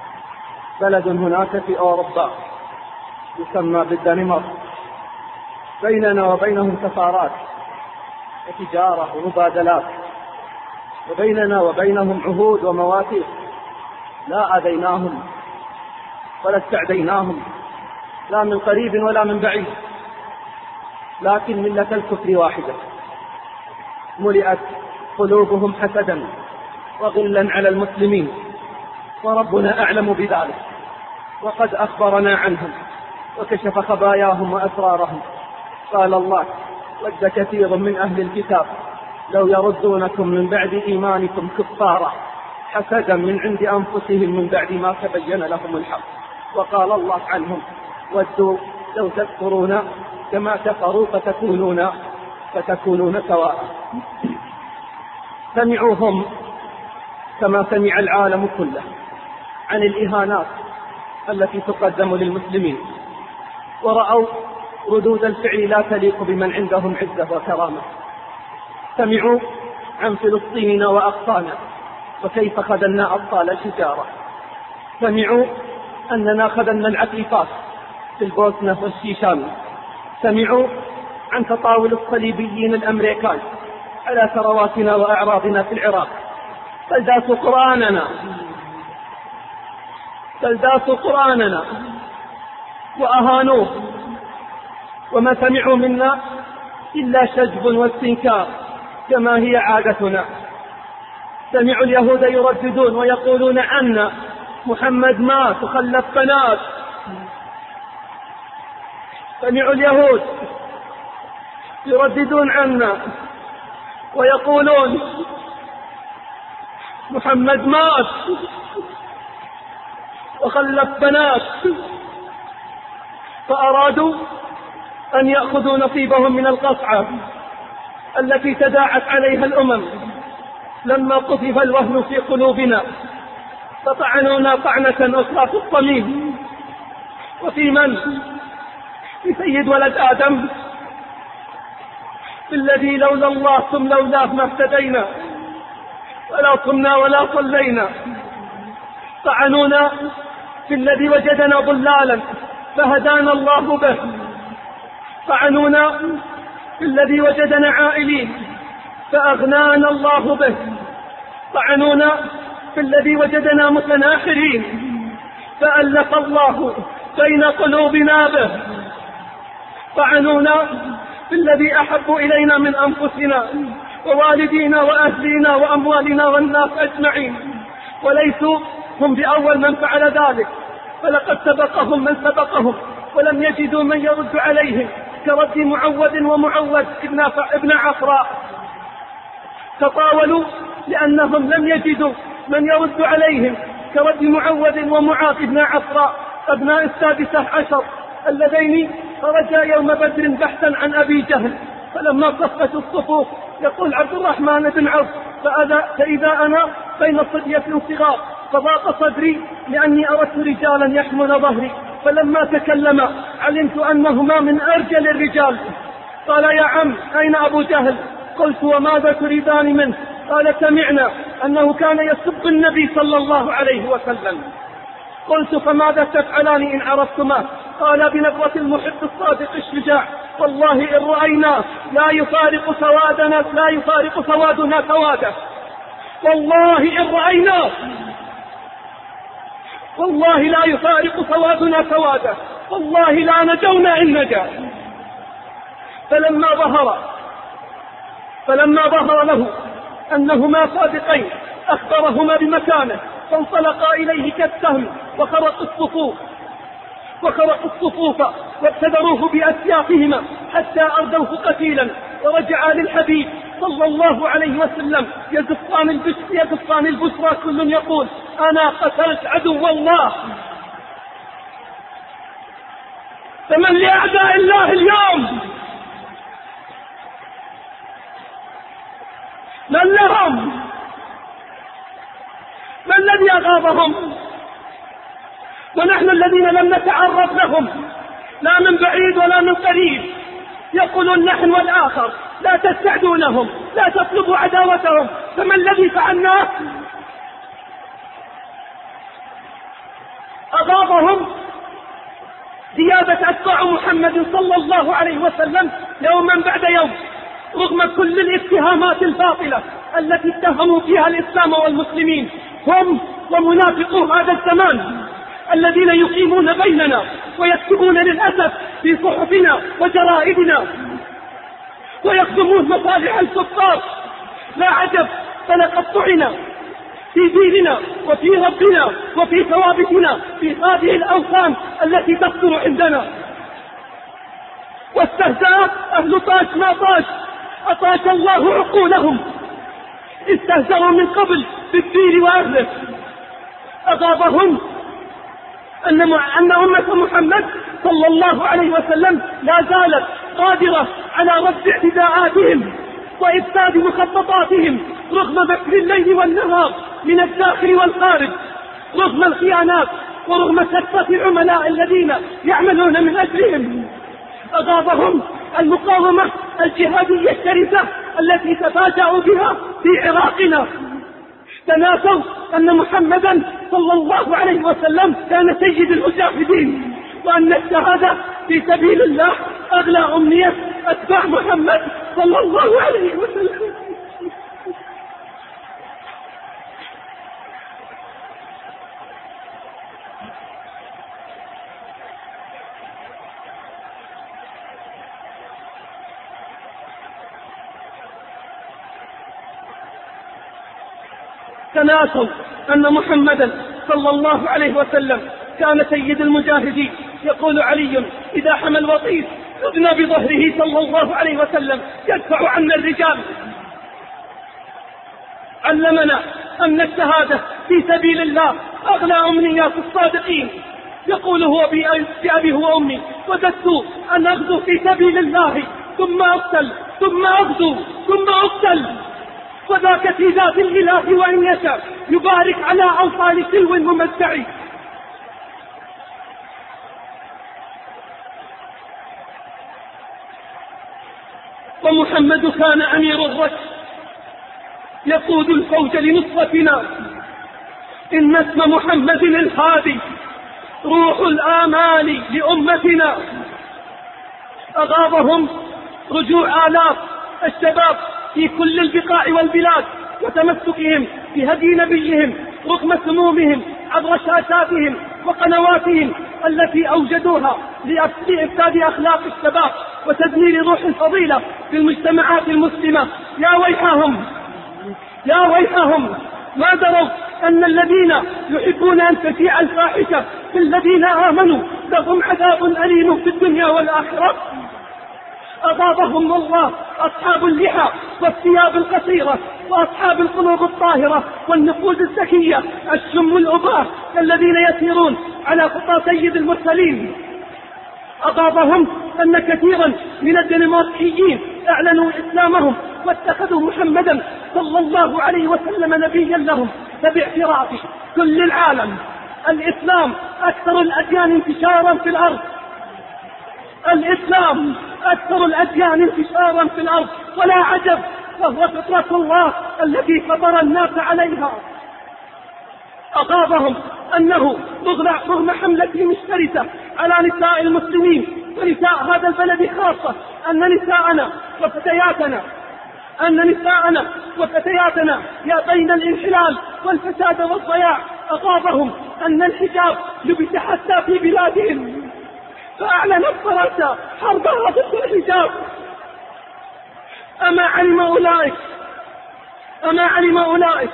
بلد هناك في أوروبا يسمى بالدنمارك. بيننا وبينهم سفارات وتجارة ومبادلات، وبيننا وبينهم عهود ومواثيق، لا آذيناهم ولا استعديناهم لا من قريب ولا من بعيد، لكن ملة الكفر واحدة ملئت قلوبهم حسدا وغلا على المسلمين، وربنا أعلم بذلك وقد أخبرنا عنهم وكشف خباياهم وأسرارهم. قال الله: ود كثير من أهل الكتاب لو يردونكم من بعد إيمانكم كفارا حسدا من عند أنفسهم من بعد ما تبين لهم الحق. وقال الله عنهم: ودوا لو تكفرون كما كفروا فتكونون فتكونون سواء. سمعوهم كما سمع العالم كله عن الإهانات التي تقدم للمسلمين، ورأوا ردود الفعل لا تليق بمن عندهم عزة وكرامة. سمعوا عن فلسطين وأقصانا وكيف خذلنا أبطال الحجارة. سمعوا أننا خذلنا العفيفات في البوسنة والشيشان. سمعوا عن تطاول الصليبيين الأمريكان على ثرواتنا وأعراضنا في العراق. فلداسوا قرآننا فلداسوا قرآننا وأهانوه، وما سمعوا منا إلا شجب واستنكار كما هي عادتنا. سمعوا اليهود يرددون ويقولون عنا: محمد مات وخلف بنات. سمعوا اليهود يرددون عنا ويقولون: محمد مات وخلف بنات. فأرادوا أن يأخذوا نصيبهم من القصعة التي تداعت عليها الأمم لما قذف الوهن في قلوبنا، فطعنونا طعنة أخرى في الصميم. وفي من؟ في سيد ولد آدم، الذي لولا الله ثم لولاه ما اهتدينا ولا صمنا ولا صلينا. طعنونا في الذي وجدنا ضلالا فهدانا الله به. طعنونا في الذي وجدنا عائلين فأغنانا الله به. طعنونا في الذي وجدنا متناحرين فألف الله بين قلوبنا به. طعنونا في الذي أحب إلينا من أنفسنا ووالدينا وأهلنا وأموالنا والناس أجمعين، وليسوا هم بأول من فعل ذلك، فلقد سبقهم من سبقهم ولم يجدوا من يرد عليهم كرد معود ومعود ابن عفراء. تطاولوا لأنهم لم يجدوا من يرد عليهم كرد معود ومعاذ ابن عفراء أبناء السادسة عشر اللذين خرجا يوم بدر بحثا عن أبي جهل، فلما صفت الصفوف يقول عبد الرحمن بن عوف: فإذا أنا بين صدية صغار فضاق صدري لأني أردت رجالا يحمل ظهري، فلما تكلم علمت أنهما من أرجل الرجال. قال: يا عم أين أبو جهل؟ قلت: وماذا تريدان منه؟ قال: سمعنا أنه كان يسب النبي صلى الله عليه وسلم. قلت: فماذا تفعلان إن عرفتما؟ قال: بنظرة المحب الصادق الشجاع والله إن رأيناه لا يفارق سوادنا لا يفارق سوادنا سواده. والله إن رأيناه والله لا يفارق سوادنا سواده، والله لا نجونا إن نجا. فلما ظهر فلما ظهر له أنهما صادقين أخبرهما بمكانه، فانطلقا إليه كالسهم وخرقوا الصفوف وخرقوا الصفوف وابتدروه بأسيافهما حتى أردوه قتيلا، ورجعا للحبيب صلى الله عليه وسلم يزفان البشر يزفان البشرى كل يقول: أنا قتلت عدو الله. فمن لأعداء الله اليوم؟ من لهم؟ ما الذي أغاظهم؟ ونحن الذين لم نتعرض لهم لا من بعيد ولا من قريب يقولون نحن والآخر لا تستعدونهم لا تطلبوا عداوتهم. فما الذي فعلناه؟ أغاظهم زيادة أتباع محمد صلى الله عليه وسلم يوما بعد يوم، رغم كل الاتهامات الباطلة التي اتهموا فيها الإسلام والمسلمين، هم ومنافقو هذا الزمان الذين يقيمون بيننا ويكتبون للأسف في صحفنا وجرائدنا ويخدمون مصالح الكفار. لا عجب، فلقد طعنا في ديننا وفي ربنا وفي ثوابتنا في هذه الأوثان التي تصدر عندنا. واستهزأ أهل طاش ما طاش، أطاش الله عقولهم، استهزأوا من قبل بالدين وأهله. أغاظهم أن أن أمة محمد صلى الله عليه وسلم لا زالت قادرة على رد اعتداءاتهم وإفساد مخططاتهم رغم مكر الليل والنهار من الداخل والخارج، رغم الخيانات ورغم كثرة العملاء الذين يعملون من أجلهم. أغاظهم المقاومة الجهادية الشرسة التي تفاجأوا بها في عراقنا. تناسوا أن محمدا صلى الله عليه وسلم كان سيد المجاهدين، وأن الشهادة في سبيل الله أغلى أمنية أتباع محمد صلى الله عليه وسلم. تناسوا أن محمدا صلى الله عليه وسلم كان سيد المجاهدين. يقول علي: إذا حمى الوطيس خذنا بظهره صلى الله عليه وسلم يدفع عنا الرجال. علمنا أن الشهادة في سبيل الله أغلى أمنيات الصادقين. يقول هو بأبي هو أمي: وددت أن أغزو في سبيل الله ثم أقتل ثم أغزو ثم أقتل، وذاك في ذات الإله وإن يشاء يبارك على أوصال سلو ممتع. ومحمد كان أمير الرشد يقود الفوج لنصرتنا. إن اسم محمد الهادي روح الآمال لأمتنا. أغاظهم رجوع آلاف الشباب في كل البقاع والبلاد وتمسكهم بهدي نبيهم رغم سمومهم عبر شاشاتهم وقنواتهم التي أوجدوها لإفساد أخلاق الشباب وتدمير روح الفضيلة في المجتمعات المسلمة. يا ويحهم يا ويحهم، ما دروا أن الذين يحبون أن تشيع الفاحشة في الذين آمنوا لهم عذاب أليم في الدنيا والآخرة. أغاظهم الله أصحاب اللحى والثياب القصيرة وأصحاب القلوب الطاهرة والنفوذ الزكية الشم الأباة الذين يسيرون على خطى سيد المرسلين. أغاظهم أن كثيرا من الدنماركيين أعلنوا إسلامهم واتخذوا محمدا صلى الله عليه وسلم نبيا لهم، فباعتراف كل العالم الإسلام أكثر الأديان انتشارا في الأرض. الإسلام أكثر الأديان انتشارا في الأرض، ولا عجب، فهو فطرة الله التي فطر الناس عليها. أغاظهم أنه رغم حملتهم الشرسة على نساء المسلمين ونساء هذا البلد خاصة أن نساءنا وفتياتنا أن نساءنا وفتياتنا يأتين الانحلال والفساد والضياع. أغاظهم أن الحجاب لبس حتى في بلادهم، فأعلنت فرنسا حربها ضد الحجاب. أما علم أولئك أما علم أولئك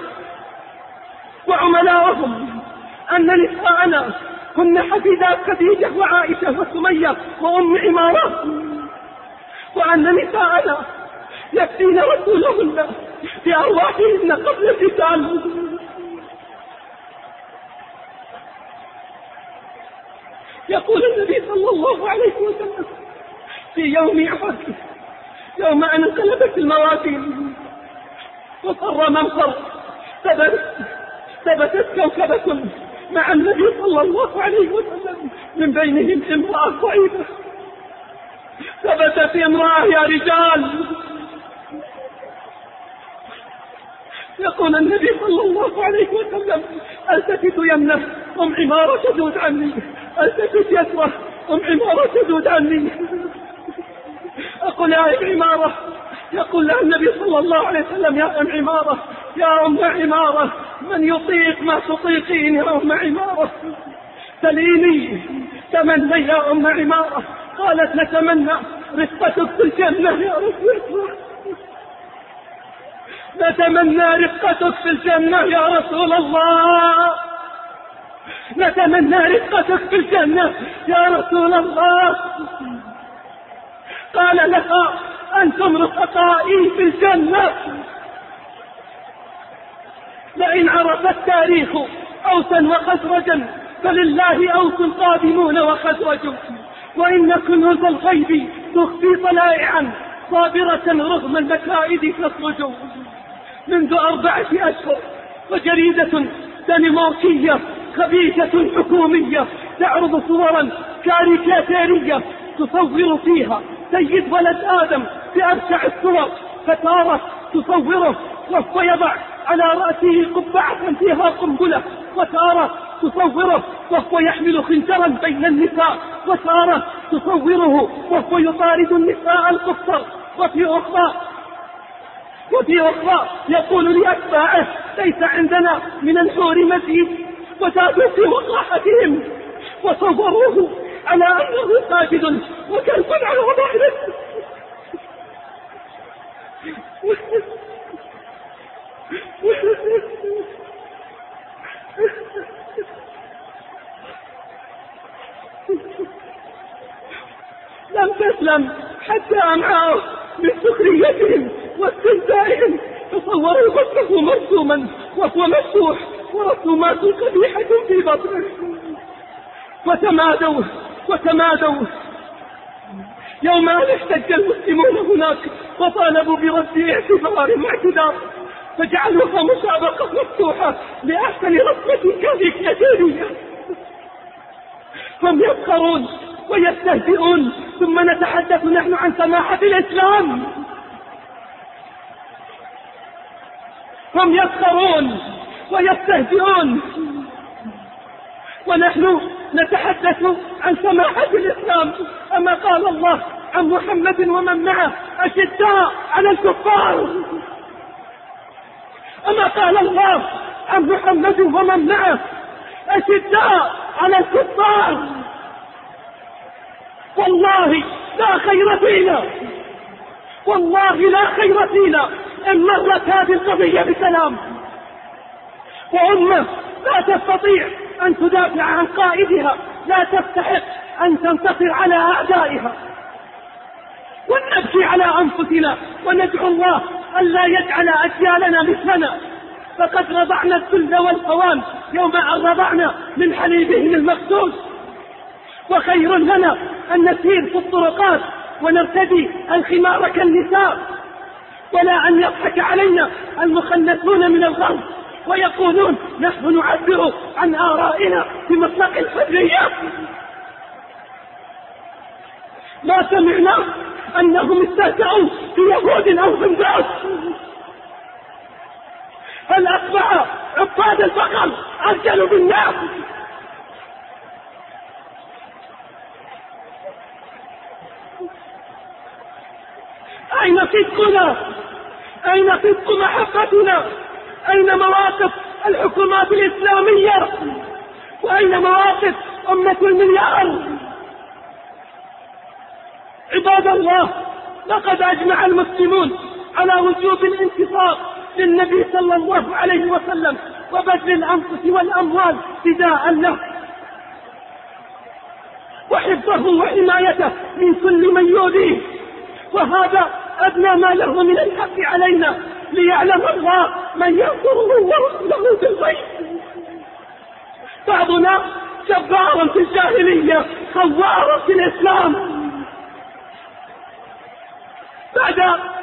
وعملاؤهم أن نساءنا هن حفيدات خديجة وعائشة وسمية وأم عمارة، وأن نساءنا يكفين رسولهن بأرواحهن قبل القتال. يقول النبي صلى الله عليه وسلم في يوم أحد يوم أن انقلبت الموازين وصر من صر ثبتت كوكبة مع النبي صلى الله عليه وسلم، من بينهم امرأة ضعيفة. ثبتت امرأة يا رجال. يقول النبي صلى الله عليه وسلم: التفت يمنه أم عمارة تدود عني، التفت يسره أم عمارة تذود عني. أقول يا أم عمارة، يقول لها النبي صلى الله عليه وسلم يا أم عمارة، يا أم عمارة، من يطيق ما تطيقين يا أم عمارة؟ سليني، تمنى يا أم عمارة. قالت نتمنى رفقتك في الجنة يا رسول الله، نتمنى رفقتك في الجنة يا رسول الله، نتمنى رفقتك في الجنة يا رسول الله. قال لها أنتم رفقائي في الجنة. لئن عرف التاريخ أوسا وخزرجا فلله أوس قادمون وخزرج، وإن كنوز الغيب تخفي طلائعا صابرة رغم المكائد تخرج. منذ أربعة أشهر وجريدة دنماركية خبيثة حكومية تعرض صورا كاريكاتيرية تصور فيها سيد ولد آدم بأبشع الصور، فتارة تصوره وهو يضع على رأسه قبعة فيها قنبلة، وتارة تصوره وهو يحمل خنجرا بين النساء، وتارة تصوره وهو يطارد النساء القصر، وفي أخرى وفي أخرى يقول لأتباعه ليس عندنا من الحور مزيد، وزادوا في وقاحتهم وصوروه على أنه ساجد وكلب على ظهره. لم تسلم حتى أمعاءه من سخريتهم واستهزائهم، تصوروا بطنه مرسوما وهو مفتوح ورسومات قبيحة في بطنه، وتمادوا وتمادوا يوم أن احتج المسلمون هناك وطالبوا برد اعتبار واعتذار، فجعلوها مسابقة مفتوحة لأحسن رسمة كاريكاتيرية. هم يسخرون ويستهزئون، ثم نتحدث نحن عن سماحة الإسلام. هم يسخرون ويستهزئون ونحن نتحدث عن سماحة الإسلام. أما قال الله عن محمد ومن معه أشداء على الكفار، أما قال الله عن محمد ومن معه أشداء على الكفار. والله لا خير فينا، والله لا خير فينا إن مرت هذه القضية بسلام، وأمة لا تستطيع أن تدافع عن قائدها لا تستحق أن تنتصر على أعدائها. ونبكي على أنفسنا وندعو الله ألا يجعل أجيالنا مثلنا، فقد رضعنا الذل والهوان يوم أن رضعنا من حليبهم المخدود. وخير لنا أن نسير في الطرقات ونرتدي الخمار كالنساء، ولا أن يضحك علينا المخنثون من الغرب ويقولون نحن نعبر عن آرائنا في مطلق الحرية. ما سمعنا أنهم استهزأوا بيهود أو بنباس. هل أصبح عباد البقر أرجل بالناس؟ أين صدقنا؟ أين صدق محبتنا؟ أين مواقف الحكومات الإسلامية؟ وأين مواقف أمة المليار؟ عباد الله، لقد أجمع المسلمون على وجوب الانتصار للنبي صلى الله عليه وسلم وبذل الأنفس والأموال فداء له، وحفظه وحمايته من كل من يؤذيه، وهذا أدنى ما له من الحق علينا، ليعلم الله من ينصره ورسله بالغيب. بعضنا جبار في الجاهلية خوار في الإسلام. بعد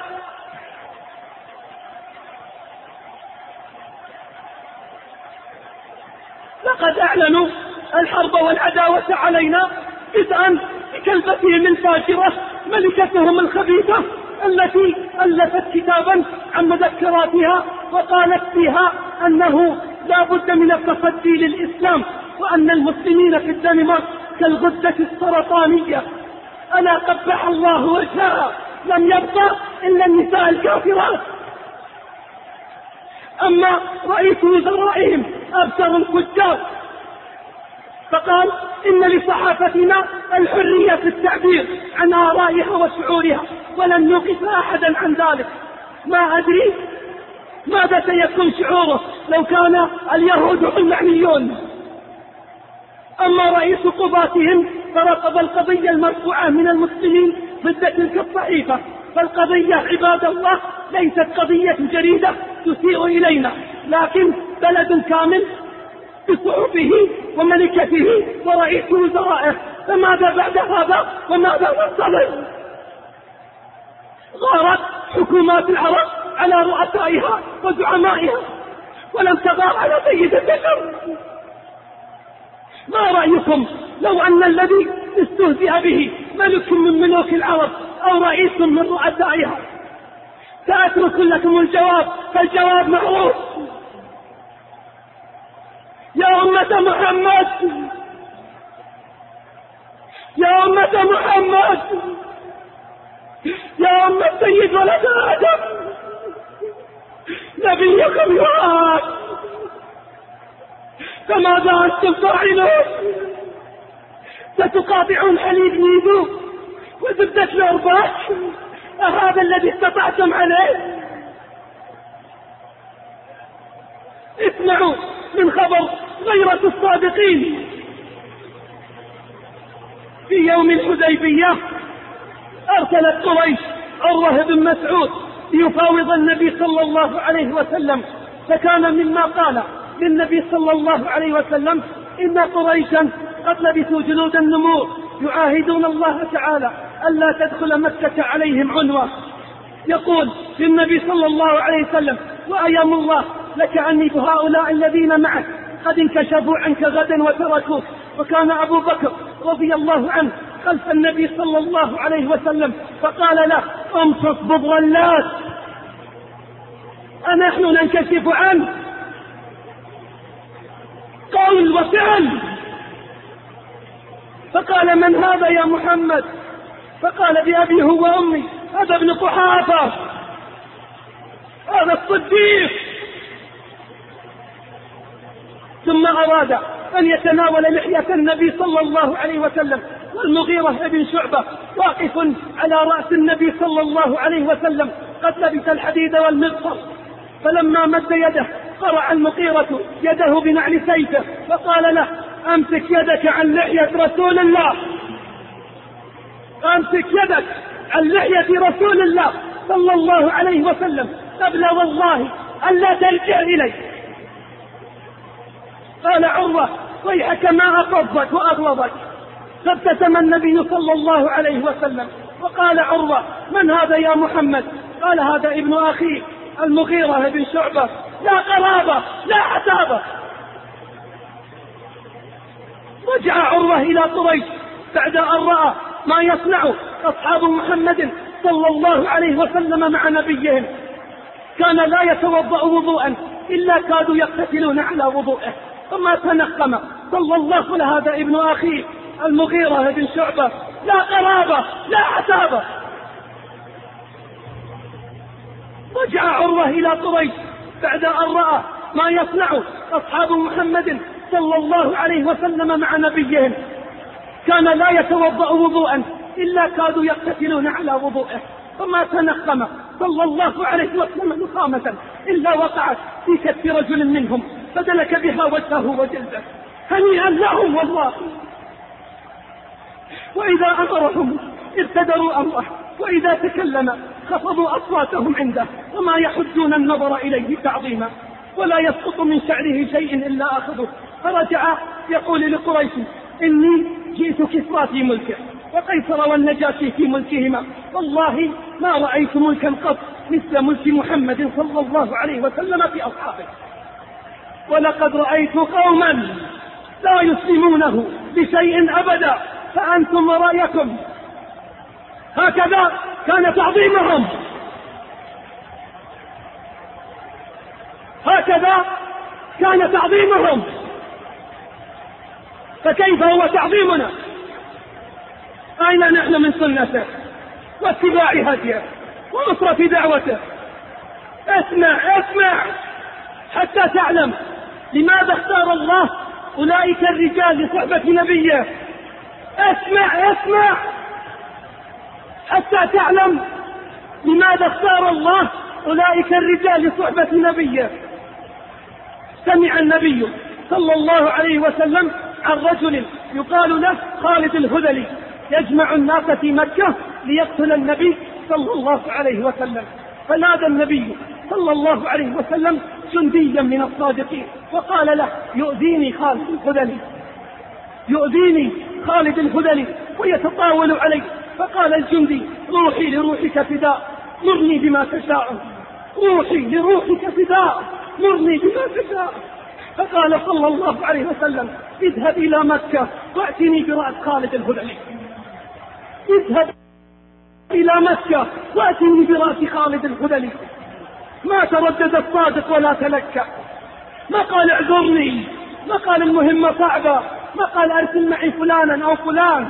لقد أعلنوا الحرب والعداوة علينا بدءا بكلبتهم الفاجرة ملكتهم الخبيثة التي ألفت كتابا عن مذكراتها وقالت فيها أنه لا بد من التصدي للإسلام، وأن المسلمين في الدنمارك كالغدة السرطانية. ألا قبح الله وجهها، لم يبقى إلا النساء الكافرات. أما رئيس وزرائهم أبصر الفجار فقال إن لصحافتنا الحرية في التعبير عن آرائها وشعورها ولن نوقف أحدا عن ذلك. ما أدري ماذا سيكون شعوره لو كان اليهود هم المعنيون. أما رئيس قضاتهم فرقب القضية المرفوعة من المسلمين ضد تلك الصحيفة. فالقضية عباد الله ليست قضية جريدة تسيء إلينا، لكن بلد كامل بصحفه وملكته ورئيس وزرائه. فماذا بعد هذا وماذا ننتظر؟ غارت حكومات العرب على رؤسائها وزعمائها ولم تغار على سيد البشر. ما رأيكم لو أن الذي استهزئ به ملك من ملوك العرب أو رئيس من رؤسائها؟ سأترك لكم الجواب، فالجواب معروف. يا أمة محمد، يا أمة محمد، يا أمة سيد ولد آدم، نبيكم يعاد، فماذا أنتم فاعلون؟ ستقاطعون حليب نيدو وزبدة الأرباح؟ أهذا الذي استطعتم عليه؟ اسمعوا من خبر غيرة الصادقين. في يوم الحديبية أرسلت قريش عروة بن مسعود ليفاوض النبي صلى الله عليه وسلم، فكان مما قال للنبي صلى الله عليه وسلم: إن قريشا قد لبثوا جلود النمور يعاهدون الله تعالى ألا تدخل مكة عليهم عنوة. يقول للنبي صلى الله عليه وسلم: وأيام الله لك أني بهؤلاء الذين معك قد انكشفوا عنك غدا وتركوك. وكان أبو بكر رضي الله عنه خلف النبي صلى الله عليه وسلم فقال له: امسك بضلات، أنحن ننكشف عنه؟ قول وفعل. فقال: من هذا يا محمد؟ فقال: بأبي هو وأمي، هذا ابن قحافة، هذا الصديق. ثم أراد أن يتناول لحية النبي صلى الله عليه وسلم، والمغيرة بن شعبة واقف على رأس النبي صلى الله عليه وسلم قد لبس الحديد والمغفر. فلما مد يده قرع المغيرة يده بنعل سيفه فقال له: أمسك يدك عن لحية رسول الله، أمسك يدك عن لحية رسول الله صلى الله عليه وسلم قبل والله أن لا ترجع إليه. قال عروة: ويحك ما أقضك وأغلظك. فابتسم النبي صلى الله عليه وسلم وقال عروة: من هذا يا محمد؟ قال: هذا ابن أخي المغيرة بن شعبة، لا قرابة لا عتابة. رجع عروة إلى قريش بعد أن رأى ما يصنع أصحاب محمد صلى الله عليه وسلم مع نبيهم. كان لا يتوضأ وضوءا إلا كادوا يقتتلون على وضوءه. ثم تنقم صلى الله: لهذا ابن أخي المغيرة بن شعبة، لا قرابة لا عتابة. رجع عروة إلى قريش بعد أن رأى ما يصنع أصحاب محمد صلى الله عليه وسلم مع نبيهم. كان لا يتوضأ وضوءا إلا كادوا يقتتلون على وضوءه. ثم تنقم صلى الله عليه وسلم نخامة إلا وقعت في كتف رجل منهم فدلك بها وجهه وجلده. هنيئا لهم والله. وإذا أمرهم ابتدروا أمره، وإذا تكلم خفضوا أصواتهم عنده، وما يحدون النظر إليه تعظيما، ولا يسقط من شعره شيء إلا أخذه. فرجع يقول لقريش: إني جئت كسرى في ملكه وقيصر والنجاشي في ملكهما، والله ما رأيت ملكا قط مثل ملك محمد صلى الله عليه وسلم في أصحابه. ولقد رأيت قوما لا يسلمونه بشيء أبدا، فأنتم ورأيكم. هكذا كان تعظيمهم، هكذا كان تعظيمهم. فكيف هو تعظيمنا أين نحن من سنته واتباع هديه ونصرة دعوته؟ اسمع اسمع حتى تعلم لماذا اختار الله أولئك الرجال لصحبة نبيه. اسمع اسمع حتى تعلم لماذا اختار الله أولئك الرجال لصحبة نبيه. سمع النبي صلى الله عليه وسلم عن رجل يقال له خالد الهذلي يجمع الناس في مكة ليقتل النبي صلى الله عليه وسلم، فنادى النبي صلى الله عليه وسلم جنديا من الصادقين وقال له يؤذيني خالد الهذلي يؤذيني خالد الهذلي ويتطاول علي. فقال الجندي روحي لروحك فداء مرني بما تشاء روحي لروحك فداء مرني بما تشاء. فقال صلى الله عليه وسلم اذهب إلى مكة وأتني برأس خالد الهذلي. اذهب إلى مكة وأتني برأس خالد الهذلي. ما تردد الصادق ولا تلكأ، ما قال اعذرني، ما قال المهمة صعبة، ما قال أرسل معي فلانا أو فلان،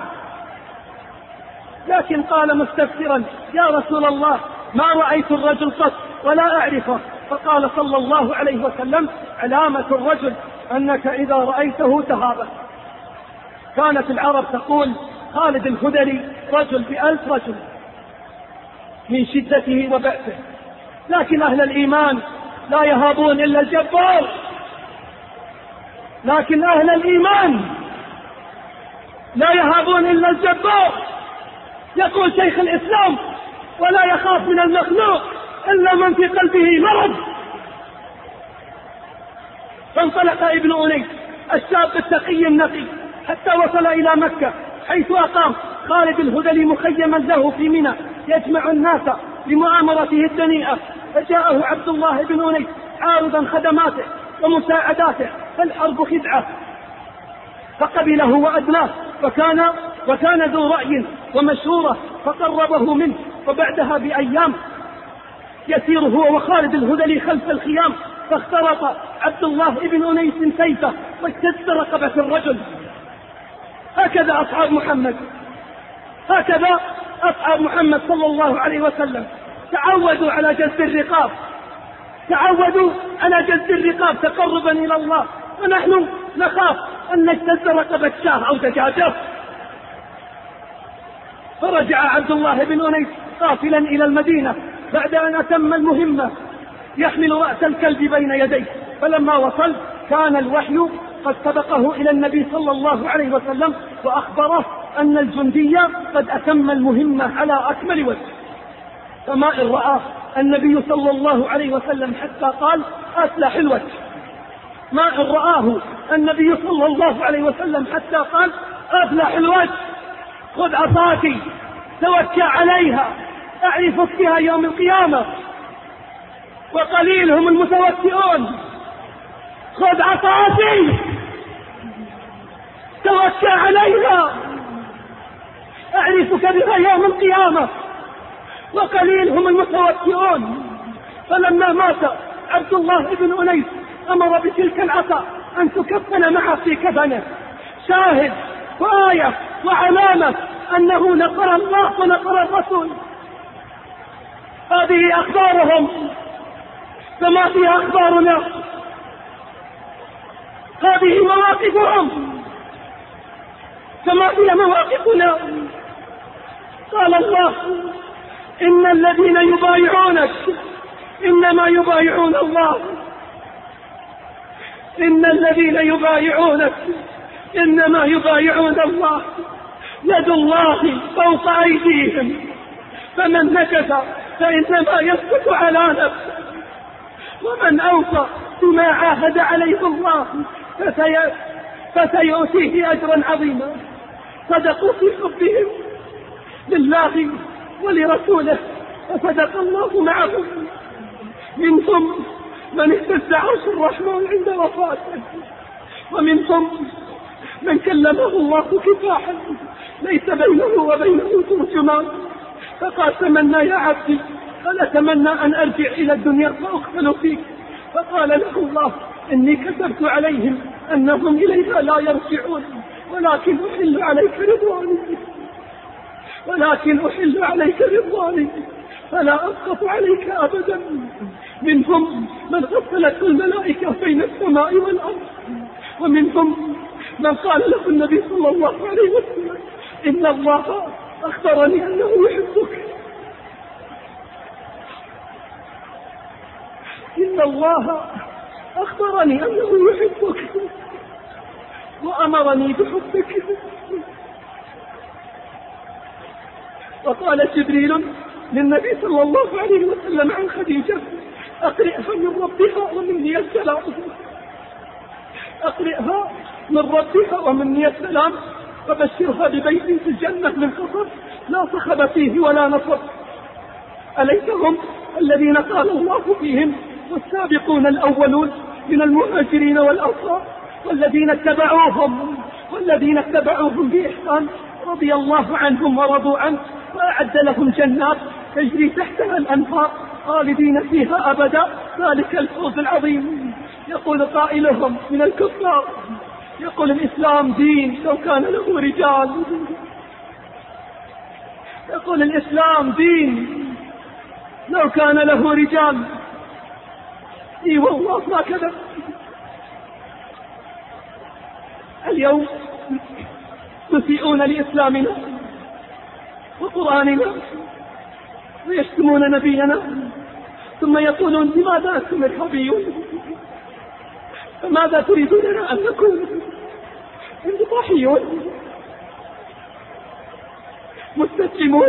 لكن قال مستفسرا يا رسول الله ما رأيت الرجل قط ولا أعرفه. فقال صلى الله عليه وسلم علامة الرجل أنك إذا رأيته تهابت. كانت العرب تقول خالد الهذلي رجل بألف رجل من شدته وبأسه، لكن أهل الإيمان لا يهابون إلا الجبار، لكن أهل الإيمان لا يهابون إلا الجبار. يقول شيخ الإسلام ولا يخاف من المخلوق إلا من في قلبه مرض. فانطلق ابن أنيس الشاب التقي النقي حتى وصل إلى مكة حيث أقام خالد الهذلي مخيما له في منى يجمع الناس لمؤامرته الدنيئة. فجاءه عبد الله بن أنيس عارضا خدماته ومساعداته فالحرب خدعة، فقبله وأدناه وكان, وكان ذو رأي ومشورة فقربه منه. وبعدها بأيام يسير هو وخالد الهذلي خلف الخيام فاخترط عبد الله بن أنيس سيفه واجتز رقبة الرجل. هكذا أصحاب محمد، هكذا أصحاب محمد صلى الله عليه وسلم تعودوا على جز الرقاب، تعودوا على جز الرقاب تقربا إلى الله، ونحن نخاف أن نجتز رقبة شاه أو دجاجة. فرجع عبد الله بن أنيس قافلا إلى المدينة بعد أن أتم المهمة يحمل رأس الكلب بين يديه. فلما وصل كان الوحي قد سبقه إلى النبي صلى الله عليه وسلم وأخبره أن الجندي قد أتم المهمة على أكمل وجه. فما إن رأى النبي صلى الله عليه وسلم حتى قال أسلح الوجه، ما إن رآه النبي صلى الله عليه وسلم حتى قال أسلح الوجه، خذ عصاتي توكى عليها أعرفك بها يوم القيامة، وقليل هم المتوكئون، خذ عصاتي توكى عليها أعرفك بها يوم القيامة، وقليل هم المتوكئون. فلما مات عبد الله بن أنيس أمر بتلك العصا أن تكفن معه في كفنه، شاهد وآية وعلامة أنه نصر الله ونصر الرسول. هذه أخبارهم فما فيها أخبارنا، هذه مواقفهم فما فيها مواقفنا. قال الله إن الذين يبايعونك إنما يبايعون الله، إن الذين يبايعونك إنما يبايعون الله، يد الله فوق أيديهم، فمن نكث فإنما يسكت على نفسه، ومن أوفى بما عاهد عليه الله فسي... فسيؤتيه أجرا عظيما. صدقوا في حبهم لله ولرسوله فصدق الله معهم. منهم من اهتز عرش الرحمن عند وفاته، ومنهم من كلمه الله كفاحا ليس بينه وبينه ترجمان، فقال تمنى يا عبدي قال أتمنى أن أرجع إلى الدنيا فأقتل فيك، فقال له الله إني كتبت عليهم أنهم إليها لا يرجعون ولكن أحل عليك رضواني. ولكن أحل عليك رضواني فلا أسقط عليك أبدا. منهم من غسلته الملائكة بين السماء والأرض، ومنهم من قال له النبي صلى الله عليه وسلم إن الله أخبرني أنه يحبك، إن الله أخبرني أنه يحبك وأمرني بحبك. وقال جبريل للنبي صلى الله عليه وسلم عن خديجة أقرئها من ربها ومني السلام، أقرئها من ربها ومني السلام، فبشرها ببيت في الجنة من قصر لا صخب فيه ولا نصب. أليس هم الذين قال الله فيهم والسابقون الأولون من المهاجرين والأنصار والذين اتبعوهم والذين اتبعوهم بإحسان رضي الله عنهم ورضوا عنه وأعد لهم جنات تجري تحتها الأنهار خالدين فيها أبدا، ذلك الفوز العظيم. يقول قائلهم من الكفار، يقول الإسلام دين لو كان له رجال، يقول الإسلام دين لو كان له رجال. اي والله ما كذب. اليوم يسيئون لإسلامنا وقرآننا ويشتمون نبينا، ثم يقولون لماذا أنتم إرهابيون؟ فماذا تريدوننا أن نكون؟ انضباحيون مستسلمون.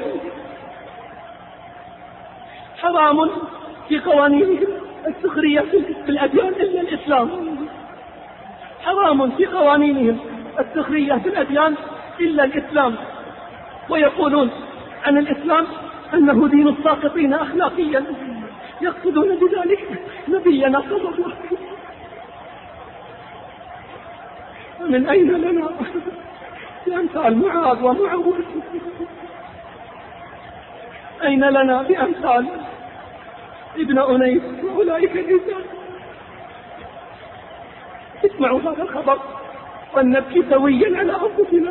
حرام في قوانينهم السخرية بالأديان إلا الإسلام، حرام في قوانينهم السخرية بالأديان إلا الإسلام. ويقولون عن الإسلام أنه دين الساقطين أخلاقيا، يقصدون بذلك نبينا صلى الله عليه وسلم. ومن أين لنا بأمثال معاذ ومعوذ؟ أين لنا بأمثال ابن أنيس وأولئك الرجال؟ اسمعوا هذا الخبر ونبكي سويا على أنفسنا.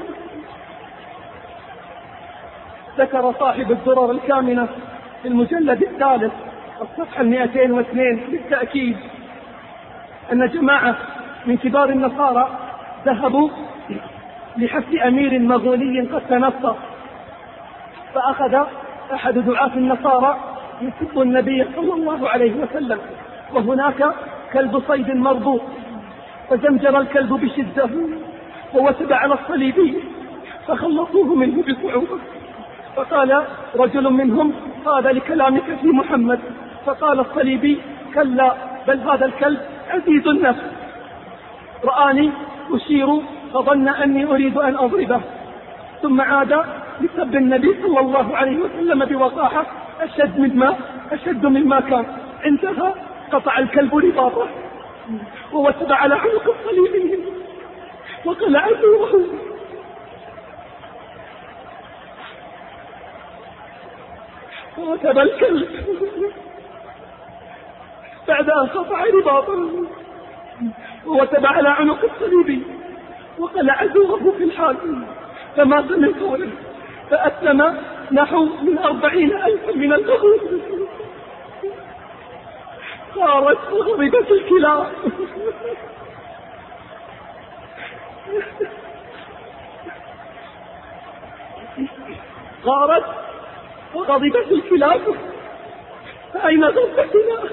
ذكر صاحب الدرر الكامنة في المجلد الثالث الصفحة المئتين واثنين بالتأكيد أن جماعة من كبار النصارى ذهبوا لحفل أمير مغولي قد تنصر، فأخذ أحد دعاة النصارى يسب النبي صلى الله عليه وسلم، وهناك كلب صيد مربوط، فزمجر الكلب بشدة ووثب على الصليبي فخلصوه منه بصعوبة. فقال رجل منهم هذا لكلامك في محمد، فقال الصليبي كلا بل هذا الكلب عزيز النفس، رآني أشير فظن أني أريد أن أضربه، ثم عاد لسب النبي صلى الله عليه وسلم بوقاحة أشد مما أشد مما كان. انتهى قطع الكلب رباطه ووثب على عنق الصليبي وقلع روحه. ووثب الكلب بعد أن قطع رباطه ووثب على عنق الصليبي وقلع زوره في الحال، فمات من طوله، فأسلم نحو من أربعين ألفا من الأخوة. صارت وغضبت الكلاب غارت وغضبت الكلاب، فأين غضبتنا؟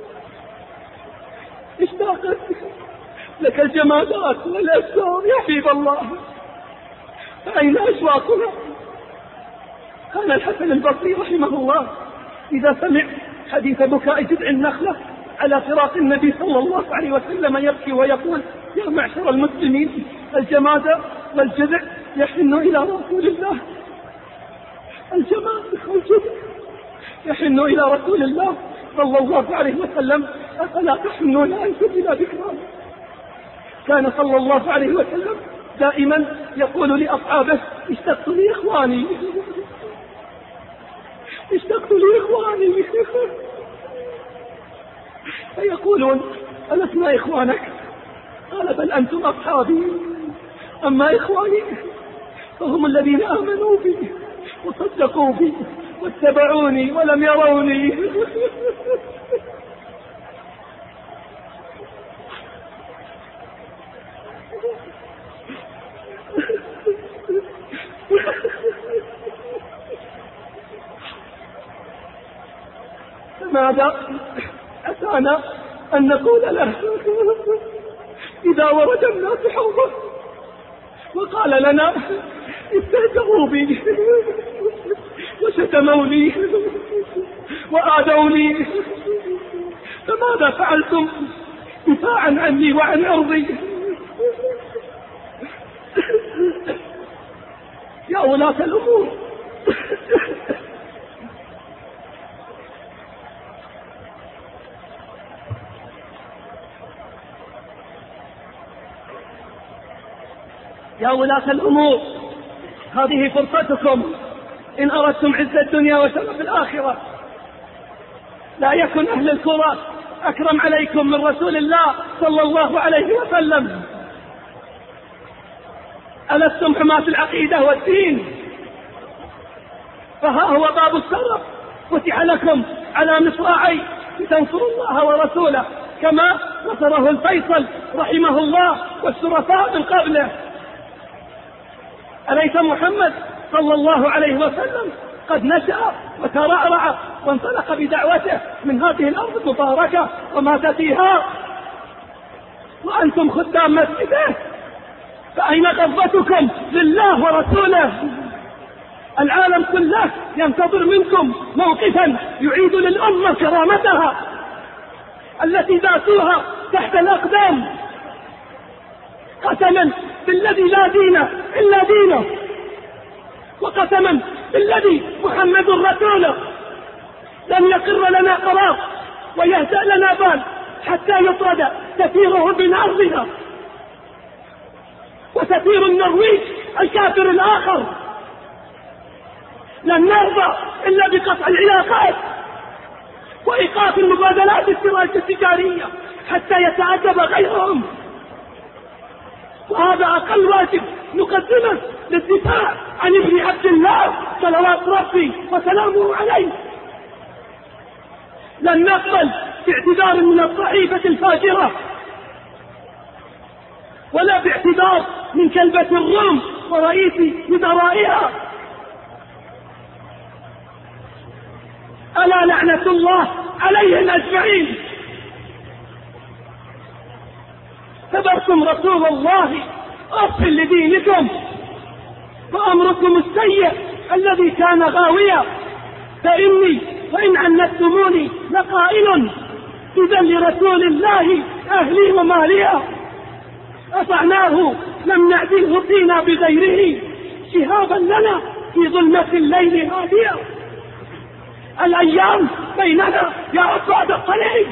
اشتاقت لك الجمادات والأشجار يا حبيب الله، فأين أشواقنا؟ كان الحسن البصري رحمه الله إذا سمع حديث بكاء جذع النخلة على فراق النبي صلى الله عليه وسلم يبكي ويقول يا معشر المسلمين الجماد والجذع يحن إلى رسول الله، الجماد والجذع يحن إلى رسول الله صلى الله عليه وسلم، أفلا تحنون أنتم إلى ذكراه؟ كان صلى الله عليه وسلم دائما يقول لأصحابه اشتقت لي إخواني، اشتقت لي إخواني، فيقولون ألسنا إخوانك؟ قال بل أنتم أصحابي، أما إخواني فهم الذين آمنوا بي وصدقوا بي واتبعوني ولم يروني. فماذا أتانا أن نقول له إذا ورد الناس حوضه وقال لنا استهزئوا بي وشتموني وآذوني، فماذا فعلتم دفاعا عني وعن أرضي؟ يا ولاة الأمور، يا ولاة الأمور، هذه فرصتكم إن أردتم عز الدنيا وشرف الآخرة. لا يكن أهل الكرة أكرم عليكم من رسول الله صلى الله عليه وسلم. ألستم حماة العقيدة والدين؟ فها هو باب الشرف فتح لكم على مصراعي لتنصروا الله ورسوله كما نصره الفيصل رحمه الله والشرفاء من قبله. أليس محمد صلى الله عليه وسلم قد نشأ وترعرع وانطلق بدعوته من هذه الأرض المباركة ومات فيها، وأنتم خدام مسجده، فأين غضبتكم لله ورسوله؟ العالم كله ينتظر منكم موقفا يعيد للأمة كرامتها التي ذاتوها تحت الأقدام. قسما بالذي لا دين إلا دينه، وقسما بالذي محمد رسوله، لن يقر لنا قرار ويهدأ لنا بال حتى يطرد سفيره من أرضنا وسفير النرويج الكافر الآخر. لن نرضى إلا بقطع العلاقات وإيقاف المبادلات التجارية حتى يتأدب غيرهم، وهذا أقل واجب نقدمه للدفاع عن ابن عبد الله صلوات ربي وسلامه عليه. لن نقبل باعتذار من الصحيفة الفاجرة ولا باعتذار من كلبة الروم ورئيس وزرائها. ألا لعنة الله عليهم أجمعين. كبرتم رسول الله أف لدينكم وأمركم السيء الذي كان غاويا، فإني وإن عنتموني لقائل إذا لرسول الله أهلي وماليا. أطعناه لم نعدله فينا بغيره شهابا لنا في ظلمة الليل هاديا. الأيام بيننا يا عباد الصليب،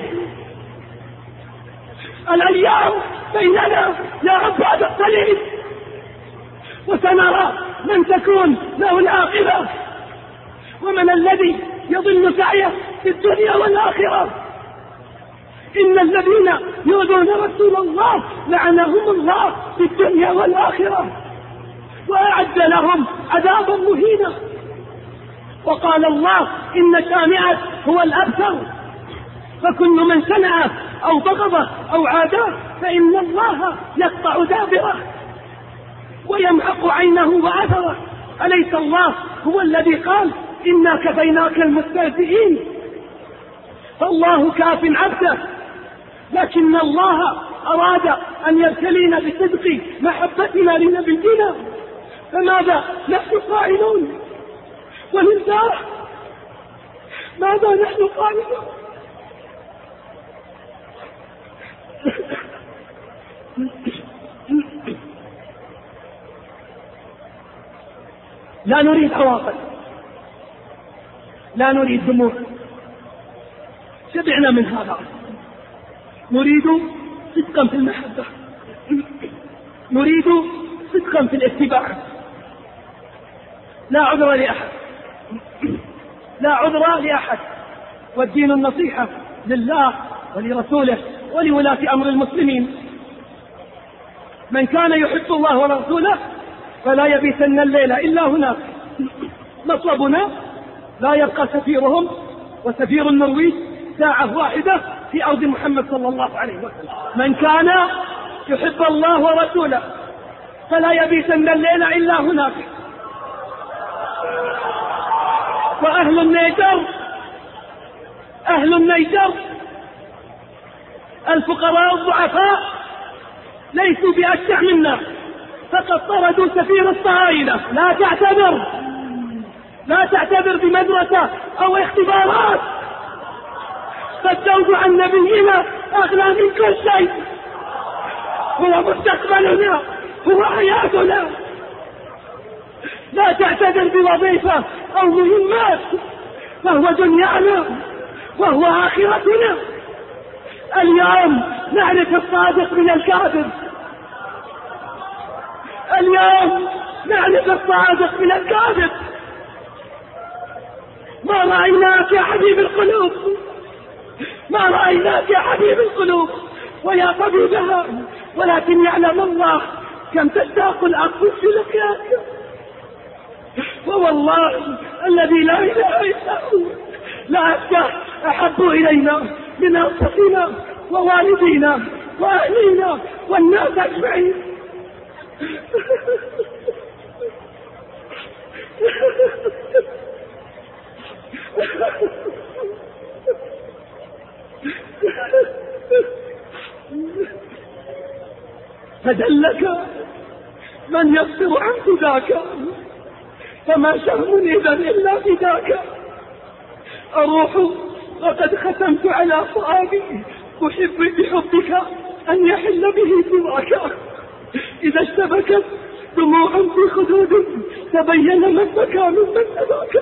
الأيام بيننا يا عباد الصليب، وسنرى من تكون له العاقبة ومن الذي يضل سعيه في الدنيا والآخرة. إن الذين يؤذون رسول الله لعنهم الله في الدنيا والآخرة وأعد لهم عذابا مهينا. وقال الله إن شانئك هو الأبتر، فكل من سنعه أو بغضه أو عاداه فإن الله يقطع دابره ويمحق عينه وأثره. أليس الله هو الذي قال إنا كفيناك المستهزئين؟ فالله كاف عبده، لكن الله أراد أن يبتلينا بصدق محبتنا لنبينا، فماذا نحن قائلون؟ ولله ماذا نحن قائلون؟ لا نريد عواطف، لا نريد دموع، شبعنا من هذا. نريد صدقا في المحبة، نريد صدقا في الاتباع. لا عذر لأحد، لا عذر لأحد، والدين النصيحة لله ولرسوله ولولاة أمر المسلمين. من كان يحب الله ورسوله فلا يبيتن الليل إلا هناك، مطلبنا لا يبقى سفيرهم وسفير النرويج ساعة واحدة في أرض محمد صلى الله عليه وسلم. من كان يحب الله ورسوله فلا يبيتن الليل إلا هناك. وأهل النيجر أهل النيجر الفقراء الضعفاء ليسوا بأشجع منا، فقد طردوا سفير الصهاينة. لا تعتبر لا تعتبر بمدرسة أو اختبارات، فالزوج عن نبينا أغلى من كل شيء، هو مستقبلنا، هو حياتنا. لا تعتبر بوظيفة أو مهمات، فهو دنيانا وهو آخرتنا. اليوم نعرف الصادق من الكاذب، اليوم نعرف الصادق من الكاذب. ما رأيناك يا حبيب القلوب، ما رأيناك يا حبيب القلوب ويا طبيبها، ولكن يعلم الله كم تشتاق الأنفس لك. ووالله الذي لا إله إلا هو لا أشياء أحب إلينا من أنفسنا ووالدينا وأهلينا والناس أجمعين. فدلك من يصبر عن فداك، فما شهم إذا إلا فداك. أروح وقد ختمت على فؤادي أحب بحبك أن يحل به سواك. إذا اشتبكت دموع في خدود تبين من بكى ممن أباك.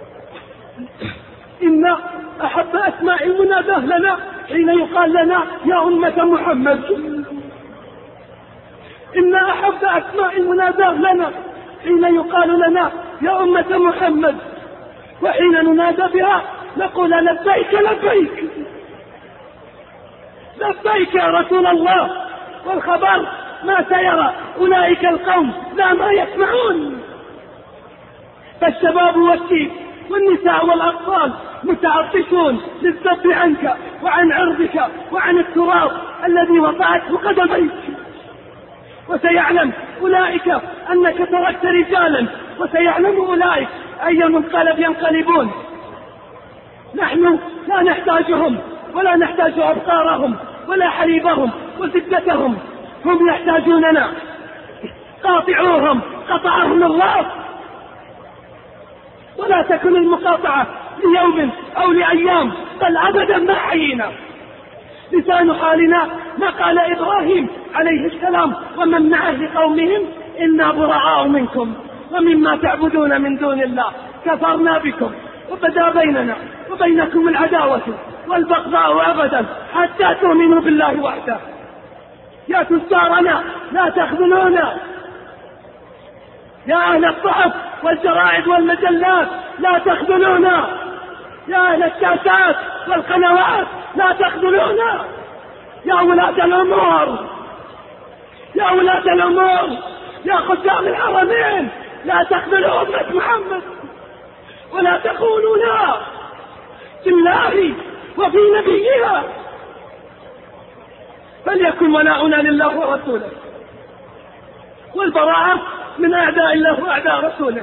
إن أحب أسماء المناداه لنا حين يقال لنا يا أمة محمد. إن أحب أسماء المناداه لنا حين يقال لنا يا أمة محمد، وحين ننادى بها نقول لبيك لبيك لبيك يا رسول الله. والخبر ما سيرى أولئك القوم لا ما يسمعون. فالشباب والشيب والنساء والأطفال متعطشون للذب عنك وعن عرضك وعن التراب الذي وضعته قدميك. وسيعلم أولئك أنك تركت رجالا، وسيعلم أولئك أي منقلب ينقلبون. نحن لا نحتاجهم ولا نحتاج أبصارهم ولا حليبهم وزبدتهم، هم يحتاجوننا. قاطعوهم قطعهم الله. ولا تكن المقاطعة ليوم أو لأيام، بل أبدا ما حيينا. لسان حالنا ما قال إبراهيم عليه السلام ومن معه لقومهم إنا براء منكم ومما تعبدون من دون الله كفرنا بكم وبدا بيننا وبينكم العداوة والبغضاء أبدا حتى تؤمنوا بالله وحده. يا تجارنا لا تخذلونا، يا أهل الصحف والجرائد والمجلات لا تخذلونا، يا أهل الشاشات والقنوات لا تخذلونا، يا ولاة الأمور يا ولاة الأمور يا خدام الحرمين لا تخذلوا أمة محمد، ولا تقولوا لا في الله وفي نبيها. فليكن ولاؤنا لله ورسوله، والبراءة من أعداء الله وأعداء رسوله.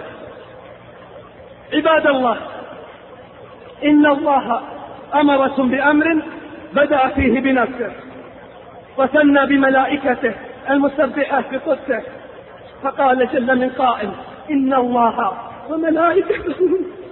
عباد الله، إن الله أمركم بأمر بدأ فيه بنفسه وثنى بملائكته المسبحة بقدسه، فقال جل من قائل إن الله وملائكته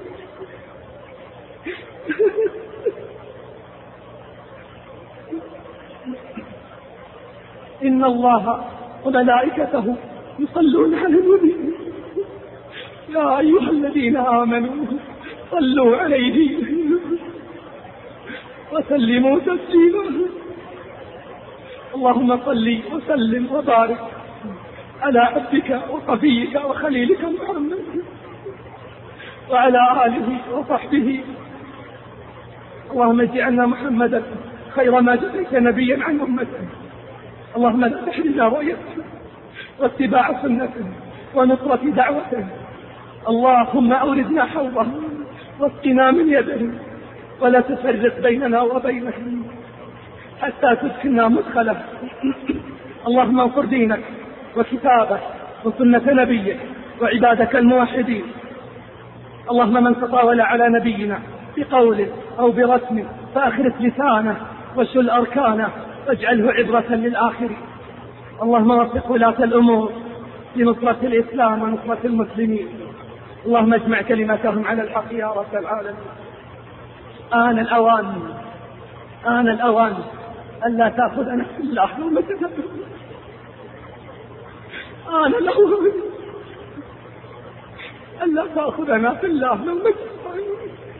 إن الله وملائكته يصلون على النبي يا أيها الذين آمنوا صلوا عليه وسلموا تسليما. اللهم صل وسلم وبارك على عبدك وصفيك وخليلك محمد وعلى آله وصحبه. اللهم اجعلنا محمدا خير ما جئت نبيا عن أمته. اللهم لا تحرمنا رؤيته واتباع سنته ونصرة دعوته. اللهم أوردنا حوضه واسقنا من يده، ولا تفرق بيننا وبينه حتى تدخلنا مدخله. اللهم انصر دينك وكتابك وسنة نبيك وعبادك الموحدين. اللهم من تطاول على نبينا بقول أو برسم فأخرس لسانه وشل أركانه واجعله عبرة للآخرين. اللهم وفق ولاة الأمور لنصرة الإسلام ونصرة المسلمين. اللهم اجمع كلمتهم على الحق يا رب العالمين. آن الأوان آن الأوان ألا تأخذنا في الله لومة لائم. آن الأوان ألا تأخذنا في الله لومة لائم.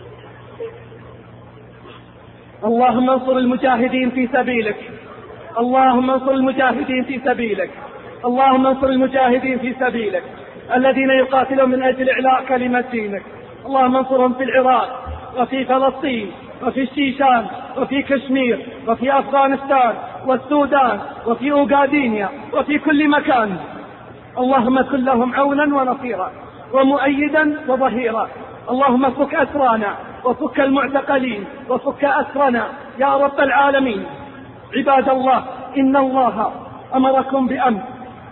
اللهم انصر المجاهدين في سبيلك. اللهم انصر المجاهدين في سبيلك. اللهم انصر المجاهدين في سبيلك الذين يقاتلون من أجل إعلاء كلمة دينك. اللهم انصرهم في العراق وفي فلسطين وفي الشيشان وفي كشمير وفي أفغانستان والسودان وفي أوغادينيا وفي كل مكان. اللهم كن لهم عونا ونصيرا ومؤيدا وظهيرا. اللهم فك أسرانا وفك المعتقلين وفك أسرنا يا رب العالمين. عباد الله، إن الله أمركم بأمر.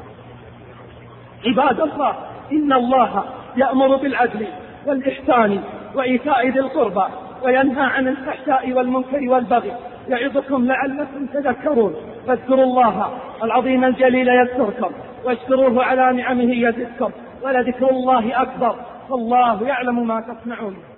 عباد الله، إن الله يأمر بالعدل والإحسان وإيتاء ذي القربى وينهى عن الفحشاء والمنكر والبغي يعظكم لعلكم تذكرون. فاذكروا الله العظيم الجليل يذكركم واشكروه على نعمه يزدكم ولذكر الله أكبر والله يعلم ما تصنعون.